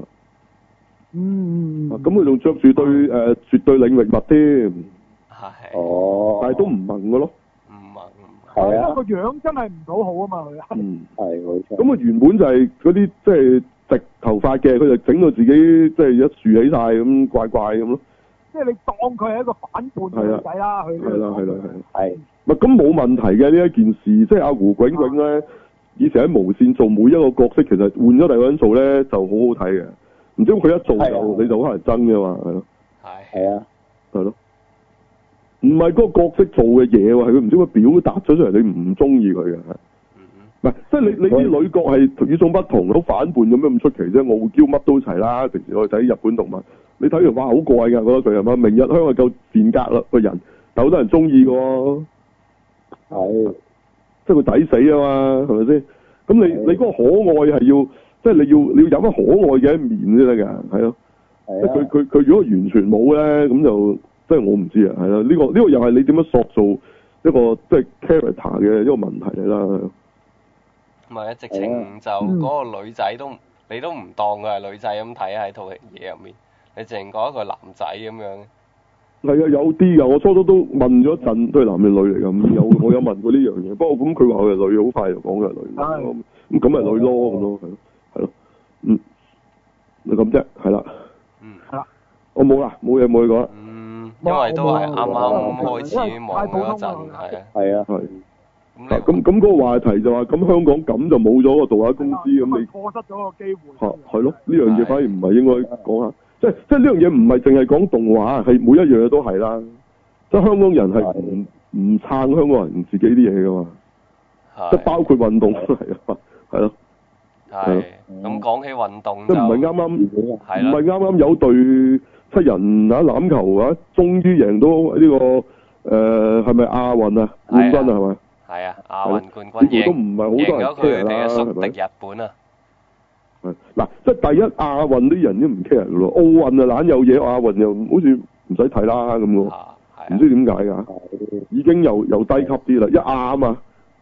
咁佢仲着住對絕對領域襪添。 係。 哦。但係都唔萌㗎咯。 唔萌。 係啊。個樣真係唔討好啊嘛，佢。 係冇錯。 咁啊原本就係嗰啲即係。直頭髮嘅，佢就整到自己即係一豎起晒咁怪咁咯。 即係你當佢係一個反叛女仔啦，佢。 係。 咪咁冇問題嘅呢一件事，即係阿胡炅炅咧，以前喺無線做每一個角色，其實換咗第二個人做咧就好好睇嘅。唔知佢一做就你就可能真嘅嘛，係咯。 係啊。 係咯。唔係嗰個角色做嘅嘢喎，係佢唔知佢表達咗出嚟，你唔中意佢嘅。唔係，即係你啲女角係與眾不同，好反叛咁樣咁出奇啫。傲嬌乜都齊啦。平時我哋睇日本動漫，你睇完哇好怪㗎，覺得佢係嘛？明日香係夠賤格啦個人，但好多人中意㗎喎。 係。 即係佢抵死啊嘛，係咪先？咁你嗰個可愛係要，即係你要有乜可愛嘅一面先得㗎，係咯。即係佢如果完全冇咧，咁就即係我唔知啊，係咯。呢個又係你點樣塑造一個即係 character 嘅一個問題嚟啦。 唔係啊，直情就嗰個女仔都你都唔當佢係女仔咁睇喺套嘢入面，你淨係講一個男仔咁樣。係啊，有啲㗎，我初初都問咗一陣，都係男定女嚟㗎。我有問過呢樣嘢，不過咁佢話佢係女，好快就講佢係女。咁咪女咯，咁咯，係咯，咪咁啫，係啦。 係啦。 我冇啦，冇嘢講啦。 因為都係啱啱開始忙嗰陣， 係啊。 咁嗰個話題就話咁香港咁就冇咗個動畫公司咁你錯失咗個機會。 係咯，呢樣嘢反而唔係應該講下，即係呢樣嘢唔係淨係講動畫，係每一樣嘢都係啦。即係香港人係唔撐香港人自己啲嘢噶嘛，即係包括運動都係啊，係咯。 係。咁講起運動即係唔係啱有隊七人欖球啊，終於贏到呢個係咪亞運啊冠軍啊係咪？ 係啊，亞運冠軍贏咗佢哋嘅宿敵日本啊！ 嗱，即係第一亞運啲人都唔 care 噶咯，奧運啊懶有嘢，亞運又好似唔使睇啦咁咯，唔知點解㗎？已經又低級啲啦，一亞啊嘛，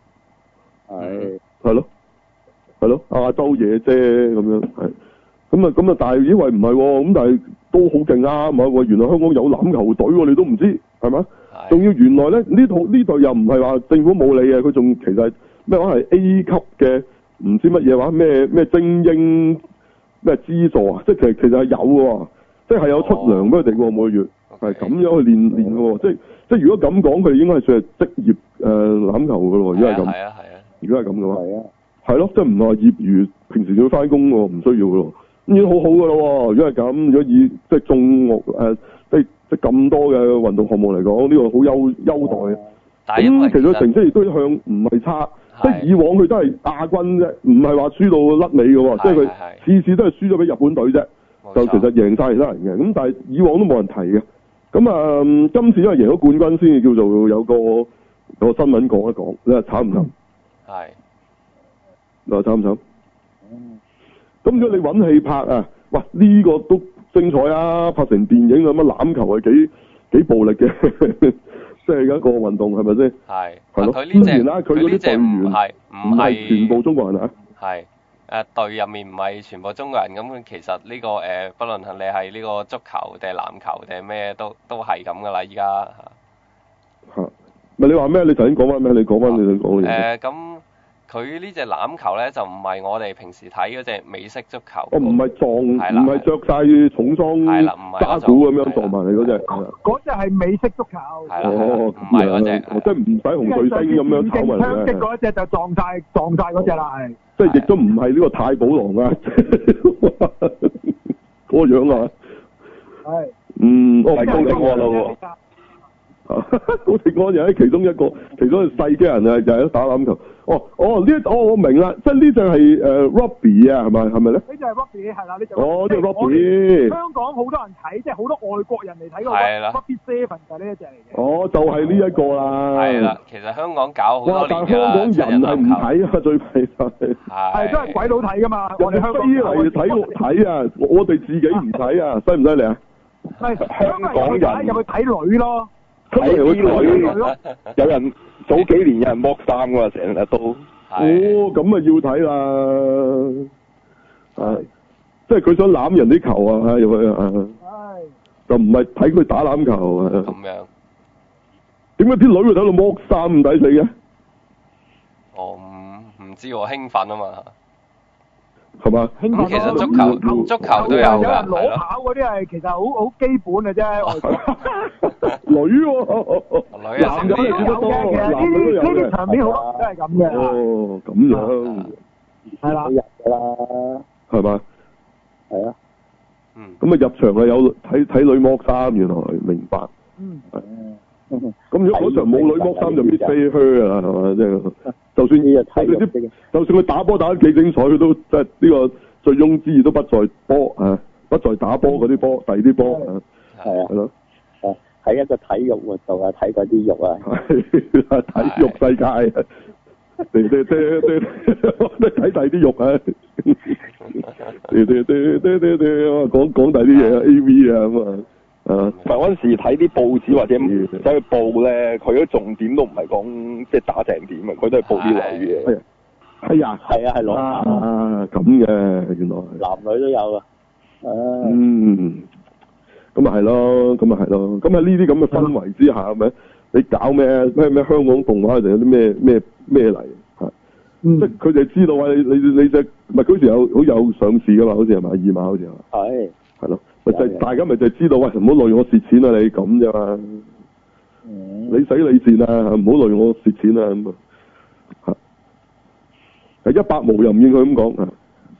係咯，亞洲嘢啫咁樣，係咁啊，但係以為唔係喎，咁但係都好勁啊，唔係喎，原來香港有欖球隊喎，你都唔知係咪？仲要原來咧呢隊又唔係話政府冇理嘅，佢仲其實咩話係 A 級嘅唔知乜嘢話咩精英咩資助啊，即係其實係有喎，即係有出糧俾佢哋喎，每個月係咁樣去練喎，即係如果咁講，佢應該係算係職業欖球㗎咯，如果係咁，如果係咁嘅話，係咯，即係唔係話業餘平時要翻工喎，唔需要㗎咯， 已經好好噶咯喎。如果係咁，如果以即係眾即係咁多嘅運動項目嚟講，呢個好優待。咁其實成績亦都向唔係差，即係以往佢都係亞軍啫，唔係話輸到甩尾嘅喎，即係佢次次都係輸咗俾日本隊啫，就其實贏晒其他人嘅。咁但係以往都冇人提嘅。咁啊，今次因為贏咗冠軍先至叫做有個新聞講一講，你話慘唔慘？係。你話慘唔慘？咁如果你揾戲拍啊，哇呢個都精彩啊！拍成電影咁啊，欖球係幾暴力嘅。即係一個運動係咪先？係咯。當然啦，佢嗰啲隊員唔係全部中國人啊。係隊入面唔係全部中國人，咁其實呢個不論係你係呢個足球定係籃球定係咩，都係咁噶啦，依家嚇。 咪你話咩？你頭先講翻咩？你講翻你想講嘅嘢。 咁佢呢隻欖球咧就唔係我哋平時睇嗰隻美式足球。 唔係唔係著曬重裝揸鼓咁樣撞埋嚟嗰隻。 嗰隻係美式足球。 唔係嗰隻，即係唔使紅隊星咁樣炒埋嚟嘅。槍擊嗰一隻就撞曬嗰隻啦，係。即係亦都唔係呢個太保郎啊，嗰個樣啊。係。係高定安咯喎。高定安又係其中一個細嘅人啊，又係打欖球。我明啦，即係呢隻係rugby 啊，係咪咧？呢隻係 rugby 係啦，呢隻。即係 rugby。香港好多人睇，即係好多外國人嚟睇個 rugby seven 就係呢一隻嚟嘅。就係呢一個啦。係啦， 其實香港搞好多年㗎。 但係香港人係唔睇啊，最弊就係。 係都係鬼佬睇㗎嘛，我哋香港嚟睇啊，我哋自己唔睇啊，犀唔犀利啊？ 係香港人入去睇女咯。 睇啲女，有人早幾年有人剝衫㗎嘛，成日都。 咁啊要睇啦，即係佢想攬人啲球啊，入去啊，就唔係睇佢打欖球啊。咁樣。點解啲女會睇到剝衫唔抵死嘅？ 唔知喎，興奮啊嘛。 係嘛？ 咁其實足球都有㗎， 有人攞跑嗰啲係其實好基本嘅啫。 女喎，男嘅都有嘅，其實呢啲場面好多都係咁嘅。 咁樣。係啦。 入㗎啦。 係嘛？ 係啊。 咁啊入場啊有睇女剝衫，原來明白。咁如果嗰場冇女剝衫就必飛靴啊，係嘛？即係就算佢打波打得幾精彩，佢都即係呢個醉翁之意都不在波啊，不在打波嗰啲波，第二啲波啊。 係啊。 係咯。 睇一個體育活動啊，睇嗰啲肉啊。 係體育世界啊！睇第啲肉啊！講第啲嘢啊 ，AV 啊咁啊。 嗰陣時睇啲報紙或者走去報咧，佢嗰重點都唔係講即係打正點啊，佢都係報啲女嘅。 係啊， 係攞咁嘅原來。 男女都有啊。 咁咪係咯，咁喺呢啲咁嘅氛圍之下，係咪？你搞咩香港動畫定有啲咩嚟嚇？即係佢哋知道啊！你隻唔係嗰時好有上市噶嘛？好似係咪2碼好似係嘛？係咯。咪就係大家咪就係知道，喂，唔好累我蝕錢啊！你咁啫嘛，你使你賤啊，唔好累我蝕錢啊咁啊，係100毛又唔應佢咁講啊。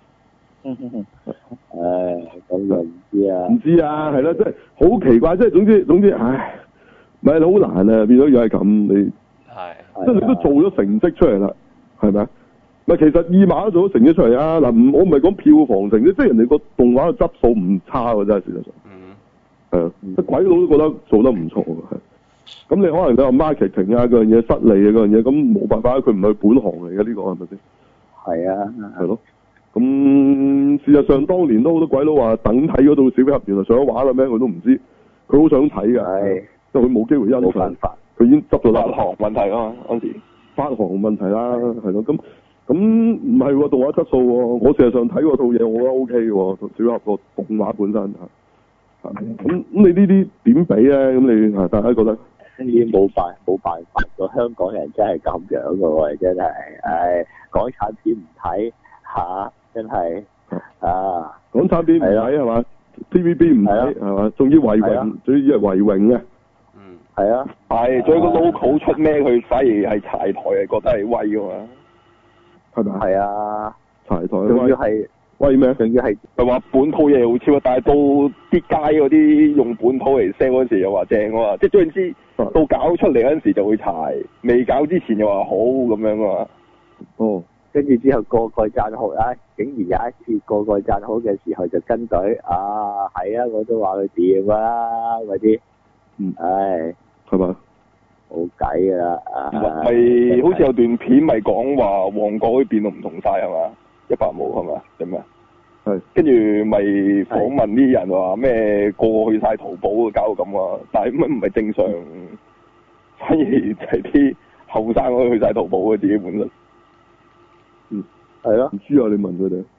咁又唔知啊？ 唔知啊，係啦，即係好奇怪，即係總之，唉，咪好難啊！變咗又係咁，你即係你都做咗成績出嚟啦，係咪啊？咪其實2碼都做咗成績出嚟啊！嗱，我唔係講票房成績，即係人哋個動畫嘅質素唔差喎，真係事實上。鬼佬都覺得做得唔錯嘅，係。咁你可能你話 marketing 啊嗰樣嘢失利啊嗰樣嘢，咁冇辦法，佢唔係本行嚟嘅呢個係咪先？ 係啊。係咯。 咁事實上當年都好多鬼佬話等睇嗰套小飛俠，原來上咗畫啦咩？佢都唔知，佢好想睇㗎。係。因為佢冇機會欣賞。冇辦法。佢已經執咗啦。 發行問題啊嘛，嗰時。 發行問題啦，係咯，咁唔係喎，動畫質素喎，我事實上睇嗰套嘢，我覺得 O K 喎，小飛俠個動畫本身咁你呢啲點比咧？咁你大家覺得？ 已經冇辦法，個香港人真係咁樣嘅喎，真係，港產片唔睇嚇，真係啊！ 港產片唔睇係嘛 ？TVB 唔睇係嘛？仲要維榮，仲要係維榮嘅。 係啊， 係，仲有個 local 出咩？佢反而係柴台，係覺得係威㗎嘛， 係咪？ 係啊， 柴台仲要係喂咩？ 仲要係話本土嘢好超啊，但係到啲街嗰啲用本土嚟 sell 嗰陣時又話正啊嘛，即係總之到搞出嚟嗰陣時就會柴，未搞之前又話好咁樣啊嘛。 哦。 跟住之後個個讚好啊！竟然有一次個個讚好嘅時候就跟隊啊，係啊，我都話佢掂啊嗰啲，唉， 係嘛？ 冇計㗎啦， 咪好似有段片咪講話旺角嗰啲變到唔同晒係嘛？100毛係嘛？定咩？ 係。跟住咪訪問啲人話咩個個去晒淘寶搞到咁啊！但係乜唔係正常，反而係啲後生嗰啲去晒淘寶嘅自己本身。 係咯， 唔知啊！你問佢哋，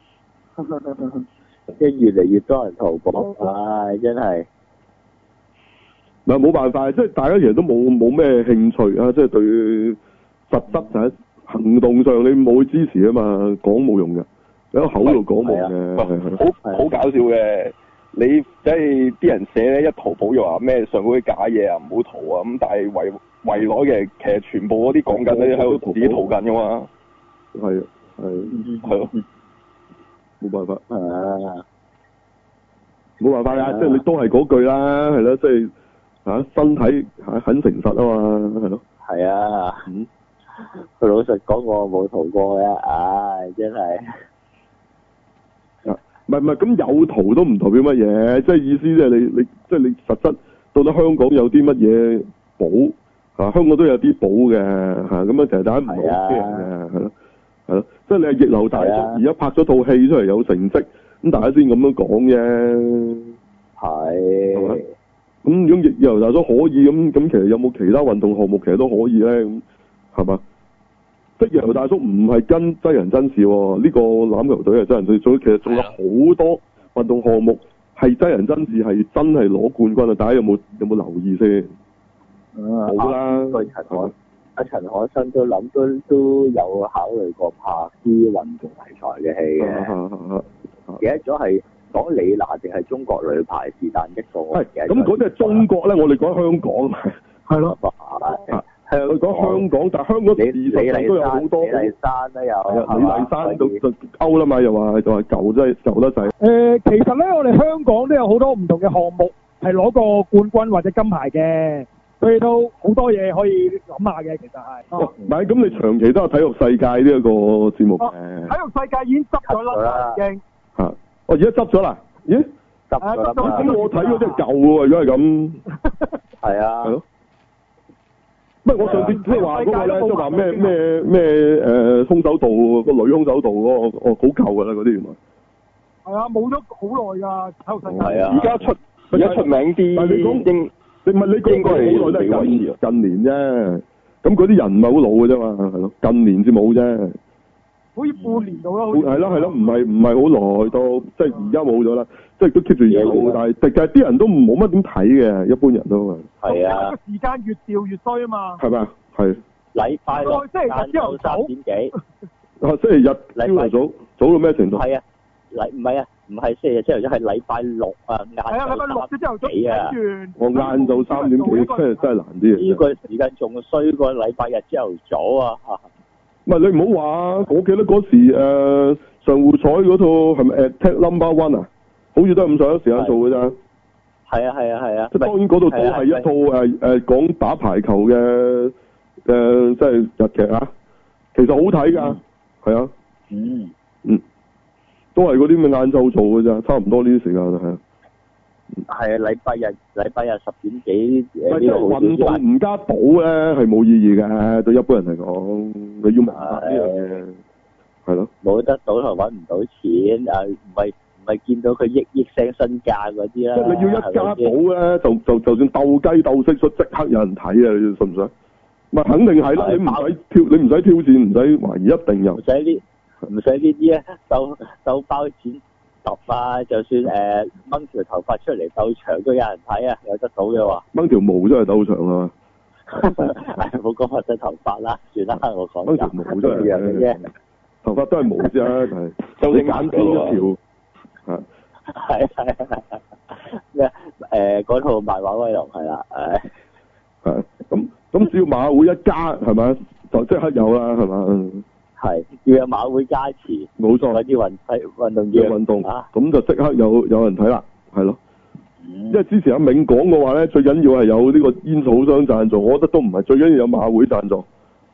即係越嚟越多人淘寶，唉，真係。 唔係冇辦法，即係大家其實都冇咩興趣啊！即係對實質就喺行動上你冇去支持啊嘛，講冇用嘅，你喺口度講冇嘅， 好搞笑嘅。你即係啲人寫咧，一淘寶又話咩上嗰啲假嘢啊，唔好淘啊咁，但係圍內嘅其實全部嗰啲講緊咧喺度自己淘緊噶嘛。 係啊。係咯，冇辦法，冇辦法㗎，即係你都係嗰句啦，係咯，即係身體很誠實啊嘛，係咯。 係啊，佢老實講我冇淘過嘅，唉，真係。 唔係，咁有淘都唔代表乜嘢，即係意思即係你即係你實質到底香港有啲乜嘢寶香港都有啲寶嘅咁樣其實大家唔係好驚嘅，係咯。係咯，即係你係逆流大叔，而家拍咗套戲出嚟有成績，咁大家先咁樣講啫。係嘛？咁如果逆流大叔可以咁，其實有冇其他運動項目其實都可以咧？咁係嘛？即係逆流大叔唔係跟真人真事喎，呢個欖球隊係真人真事，其實仲有好多運動項目係真人真事，係真係攞冠軍啊！大家有冇留意先？好啦。 阿陳可辛都諗都有考慮過拍啲運動題材嘅戲嘅，記得咗係講李娜定係中國女排是但一個。係咁嗰啲係中國咧，我哋講香港。係咯。佢講香港，但係香港事實上都有好多。 李麗珊都有。 李麗珊就勾啦嘛，又話舊得滯。 其實咧，我哋香港都有好多唔同嘅項目係攞過冠軍或者金牌嘅。所以都好多嘢可以諗下嘅，其實係。 唔係咁，你長期都有體育世界呢一個節目嘅。 體育世界已經執咗啦，已經。 而家執咗啦？咦？ 執咗啦。 咁我睇嗰啲係舊喎，如果係咁。係啊。係咯。乜？我上次即係話嗰個咧，即係話咩空手道個女空手道嗰個，好舊㗎啦，嗰啲原來。 係啊，冇咗好耐㗎，體育世界。 係啊。而家出名啲。 但係你講你講過好耐都係近年啫，咁嗰啲人唔係好老嘅啫嘛，係咯，近年先冇啫。 好似半年到啦， 係咯，唔係好耐到，即係而家冇咗啦，即係都 keep 住有，但係啲人都冇乜點睇嘅，一般人都係啊。 個時間越調越衰啊嘛。 係咪啊？係。 禮拜六星期日朝頭早 3點幾。 星期日朝頭早到咩程度？ 係啊，唔係啊。唔係星期日朝頭早，係禮拜六啊，晏晝禮拜六嘅朝頭早睇完。 我晏晝3點幾，真係難啲啊！ 呢個時間仲衰過禮拜日朝頭早啊！ 唔係你唔好話，我記得嗰時上戶彩嗰套係咪 Attack Number One 啊？好似都係咁上一時間做嘅咋。 係啊。 即係當然嗰度都係一套講打排球嘅即係日劇啊，其實好睇㗎，係啊。都係嗰啲咁嘅晏晝做嘅咋，差唔多呢啲時間係。 係啊，禮拜日10點幾即係運動唔加賭咧，係冇意義嘅。對一般人嚟講，你要明白呢樣嘢，係咯。 冇得賭同揾唔到錢啊！唔係見到佢億聲身價嗰啲啦。 即係你要一加賭咧，就算鬥雞鬥蟋蟀，即刻有人睇啊！你信唔信？咪肯定係啦，你唔使挑戰，唔使懷疑，一定有。 唔使呢啲啊，鬥包錢揼啊，就算掹條頭髮出嚟鬥長都有人睇啊，有得到嘅話。 掹條毛真係鬥長啊！ 冇講話隻頭髮啦，算啦，我講。 掹條毛真係嘅啫，頭髮都係毛啫，係。就你眼邊一條。 咩？嗰套漫畫威龍係啦， 係。咁只要馬會一加係咪，就即刻有啦，係嘛？ 係要有馬會加持， 冇錯， 嗰啲運動員運動咁就即刻有人睇啦，係咯。因為之前阿銘講嘅話咧，最緊要係有呢個煙草商贊助，我覺得都唔係，最緊要有馬會贊助。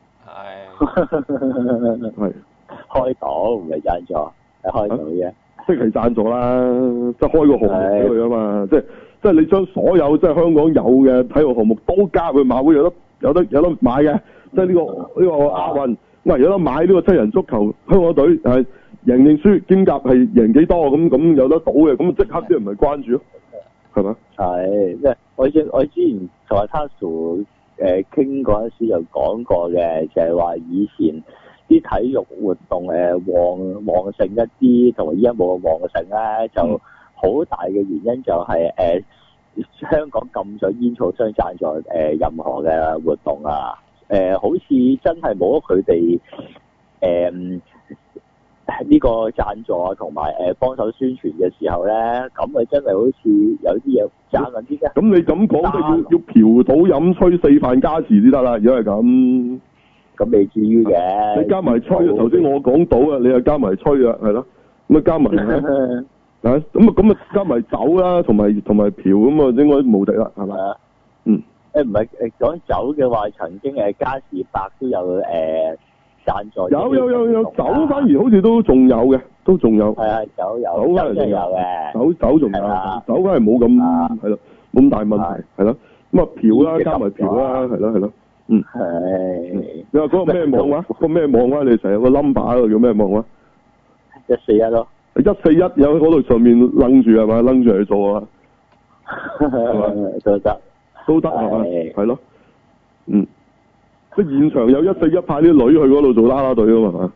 係開檔唔係贊助，係開到嘅。 即係贊助啦，即係開個項目俾佢啊嘛，即係你將所有即係香港有嘅體育項目都加入馬會，有得買嘅，即係呢個亞運，喂有得買呢個七人足球香港隊係贏定輸兼夾係贏幾多咁有得賭嘅，咁即刻啲人咪關注咯，係咪？ 係，即係我之前同阿 Tasuku 傾嗰陣時有講過嘅，就係話以前啲體育活動旺盛一啲，同埋依家冇咁旺盛咧，就好大嘅原因就係香港禁咗煙草商贊助任何嘅活動啊，好似真係冇咗佢哋呢個贊助啊，同埋幫手宣傳嘅時候咧，咁咪真係好似有啲嘢爭緊啲嘅。 咁你咁講就要嫖賭飲吹四飯加持先得啦，如果係咁。 咁未至於嘅。 你加埋吹啊！頭先我講賭啊，你又加埋吹啊，係咯。咁啊加埋咁啊加埋酒啦，同埋嫖咁啊，應該無敵啦，係咪啊？唔係講酒嘅話，曾經嘉士伯都有贊助。 有酒反而好似都仲有嘅，都仲有。 係啊，酒反而仲有嘅。 酒仲有，酒反而冇咁係咯，冇咁大問題係咯。咁啊嫖啦，加埋嫖啦，係咯。 係。 你話嗰個咩網話？嗰個咩網話？你成日有個 number 喺度叫咩網話 ？141咯。 141有喺嗰度上面掕住係嘛？掕住嚟做啊？都得係嘛？係咯。即係現場有141派啲女去嗰度做啦啦隊啊嘛。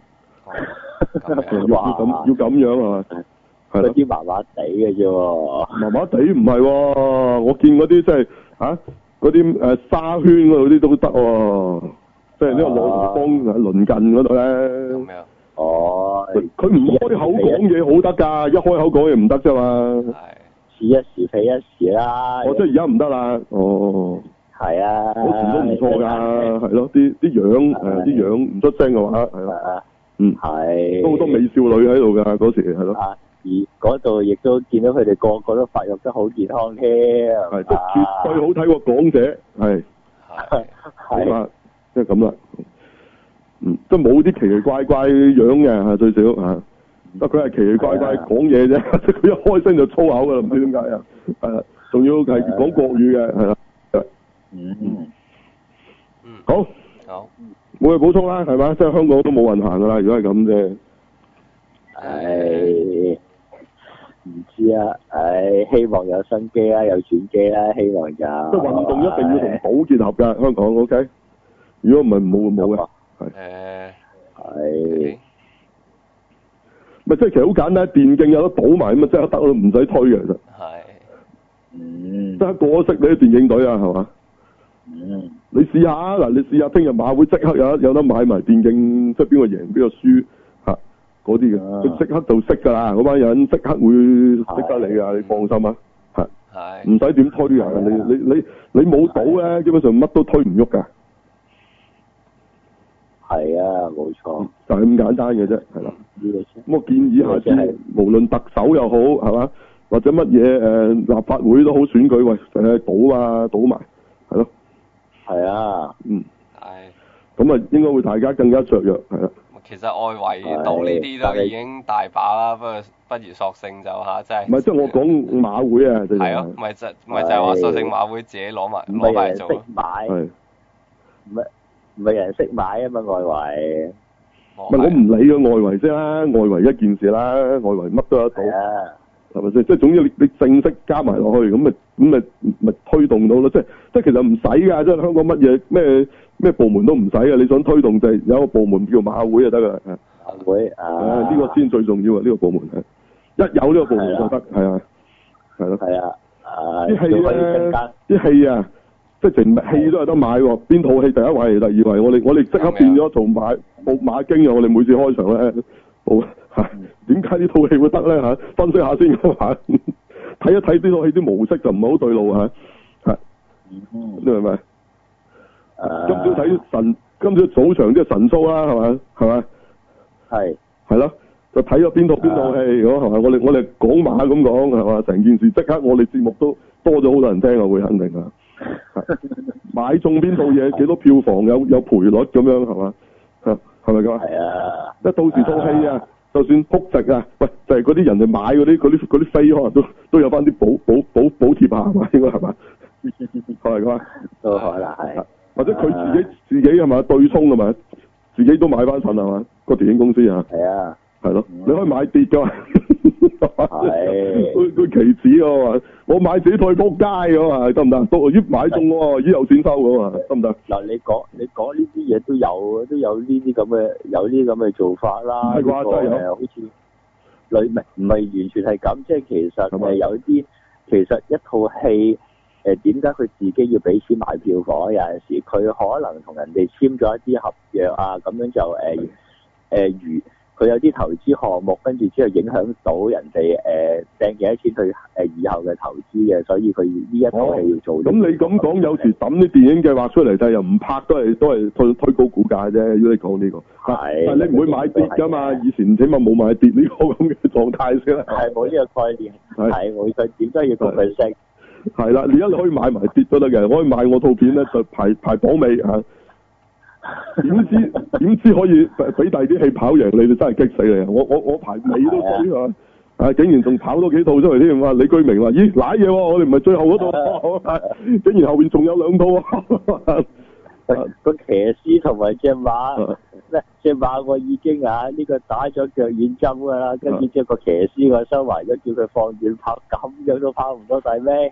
要咁樣係嘛？係咯。 啲麻麻地嘅啫喎。 麻麻地唔係喎，我見嗰啲即係嗰啲沙圈嗰度啲都得喎，即係呢個朗豪坊鄰近嗰度咧。 咁樣。 哦。 佢唔開口講嘢好得㗎，一開口講嘢唔得啫嘛。 係。此一時彼一時啦。 即係而家唔得啦。哦。 係啊。 嗰時都唔錯㗎，係咯，啲樣唔出聲嘅話，係咯。 係。 都好多美少女喺度㗎，嗰時係咯。 而嗰度亦都見到佢哋個個都發育得好健康添， 係即係絕對好睇過港姐，係係啊，即係咁啦，即係冇啲奇奇怪怪樣嘅最少得佢係奇奇怪怪講嘢啫，即係佢一開聲就粗口㗎啦，唔知點解啊，係啊，仲要係講國語嘅，係啦，好，冇嘢補充啦，係嘛，即係香港都冇運行㗎啦，如果係咁啫， 係。唔知啊，希望有新機啦，有轉機啦，希望有。即係運動一定要同賭結合㗎，香港 OK。如果唔係冇嘅，係。咪即係其實好簡單，電競有得賭埋咁啊，即刻得咯，唔使推嘅其實。係。即刻過識你啲電競隊啊，係嘛？你試下嗱，你試下聽日馬會即刻有得買埋電競，即係邊個贏邊個輸。嗰啲嘅，佢即刻就識㗎啦，嗰班人即刻會識得你㗎，你放心啊，係，唔使點推㗎，你冇賭咧，基本上乜都推唔喐㗎。 係啊，冇錯， 就係咁簡單嘅啫，係啦。咁我建議下次，無論特首又好，係嘛，或者乜嘢立法會都好選舉，喂，賭啊，賭埋，係咯。係啊。 係。咁啊，應該會大家更加雀躍，係啦。 其實外圍賭呢啲都已經大把啦，不如索性就即係。唔係，即係我講馬會啊， 係咯，咪就係話索性馬會自己攞埋做。 係。唔係人識買啊嘛，外圍。 我唔理個外圍啫啦，外圍一件事啦，外圍乜都有得到。係咪先？即係總之你正式加埋落去，咁咪推動到咯。即係其實唔使㗎，即係香港乜嘢咩部門都唔使嘅。你想推動就係有一個部門叫馬會就得㗎。 馬會呢個先最重要啊！呢個部門係一有呢個部門就得，係啊，係咯。係啊。啲戲啊，即係成戲都有得買喎。邊套戲第一位、第二位？我哋即刻變咗做馬經啊！我哋每次開場咧，點解呢套戲會得咧嚇？分析下先嚇，睇一睇呢套戲啲模式就唔係好對路嚇，你明唔明？今朝睇今朝早場即係神 show 啦，係嘛？ 係咯，就睇咗邊套戲咁係嘛？我哋講馬咁講係嘛？成件事即刻我哋節目都多咗好多人聽啊，會肯定啊。買中邊套嘢幾多票房有賠率咁樣係嘛？係咪咁？ 係啊。 即係到時套戲啊，就算撲直啊，喂，就係嗰啲人哋買嗰啲飛可能都有翻啲補貼下係嘛？應該係嘛？係咪咁啊？ 都可能係。 或者佢自己係咪對沖係咪？自己都買翻份係嘛？個電影公司啊。 係啊。 係咯，你可以買跌㗎嘛。 係。 佢棋子㗎嘛，我買自己退撲街㗎嘛，得唔得？到咦買中喎，咦有錢收㗎嘛，得唔得？ 嗱，你講呢啲嘢都有呢啲咁嘅做法啦。 係啩？真係有。 好似唔係完全係咁，即係其實有啲其實一套戲點解佢自己要俾錢買票房？有陣時佢可能同人哋簽咗一啲合約啊，咁樣就如佢有啲投資項目，跟住之後影響到人哋掟幾多錢去以後嘅投資嘅，所以佢呢一套戲要做。咁你咁講，有時抌啲電影計劃出嚟，但係又唔拍，都係推高股價啫。如果你講呢個，但係你唔會買跌㗎嘛？以前起碼冇買跌呢個咁嘅狀態先啦。係冇呢個概念，係冇佢點都要同佢升。係啦，而家你可以買埋跌都得嘅，我可以買我套片咧就排榜尾嚇。點知可以俾第啲戲跑贏你？你真係激死你啊！我排尾都死啊！竟然仲跑多幾套出嚟添啊！李居明話：咦，瀨嘢喎！我哋唔係最後嗰套，竟然後邊仲有兩套啊！ 個騎師同埋隻馬，隻馬我已經呢個打咗腳軟針㗎啦，跟住之後個騎師我收埋咗，叫佢放遠跑，咁樣都跑唔到第咩？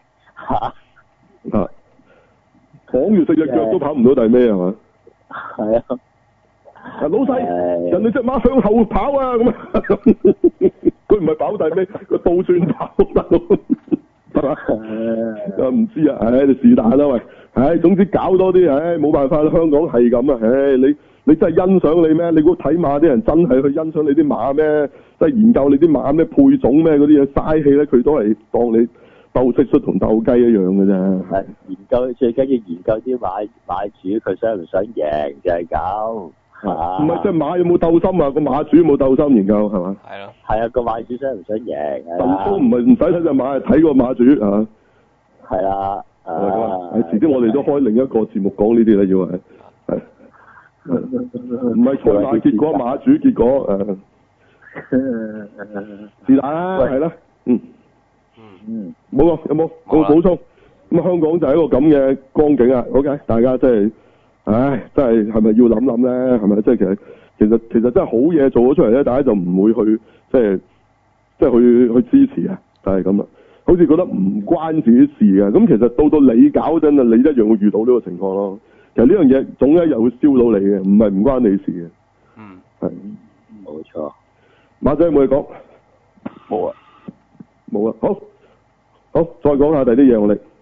講完食隻腳都跑唔到第咩係嘛？ 係啊， 老細，人哋隻馬向後跑啊！咁佢唔係跑第咩？佢倒轉跑係嘛？唔知啊，你是但啦喂，總之搞多啲，冇辦法啦，香港係咁啊，你真係欣賞你咩？你估睇馬啲人真係去欣賞你啲馬咩？即係研究你啲馬咩配種咩嗰啲嘢嘥氣咧，佢都係當你鬥蟋蟀同鬥雞一樣嘅啫。係研究最緊要研究啲馬主佢想唔想贏就係咁， 唔係即係馬有冇鬥心啊？個馬主有冇鬥心研究係嘛？ 係咯。 係啊，個馬主想唔想贏都唔係唔使睇隻馬，係睇個馬主啊。 係啦。 遲啲我哋都開另一個節目講呢啲啦，要係唔係賽馬結果，馬主結果是但啦，係啦，冇有冇補充？咁香港就係一個咁嘅光景啊。OK，大家真係，真係咪要諗諗咧？係咪即係其實真係好嘢做咗出嚟咧，大家就唔會去即係去支持啊，就係咁啦。好似覺得唔關自己事啊，咁其實到你搞嗰陣啊，你一樣會遇到呢個情況咯。其實呢樣嘢總一日會燒到你嘅，唔係唔關你事嘅。係冇錯。 馬仔有冇嘢講？冇啊，好，再講下第啲嘢我哋。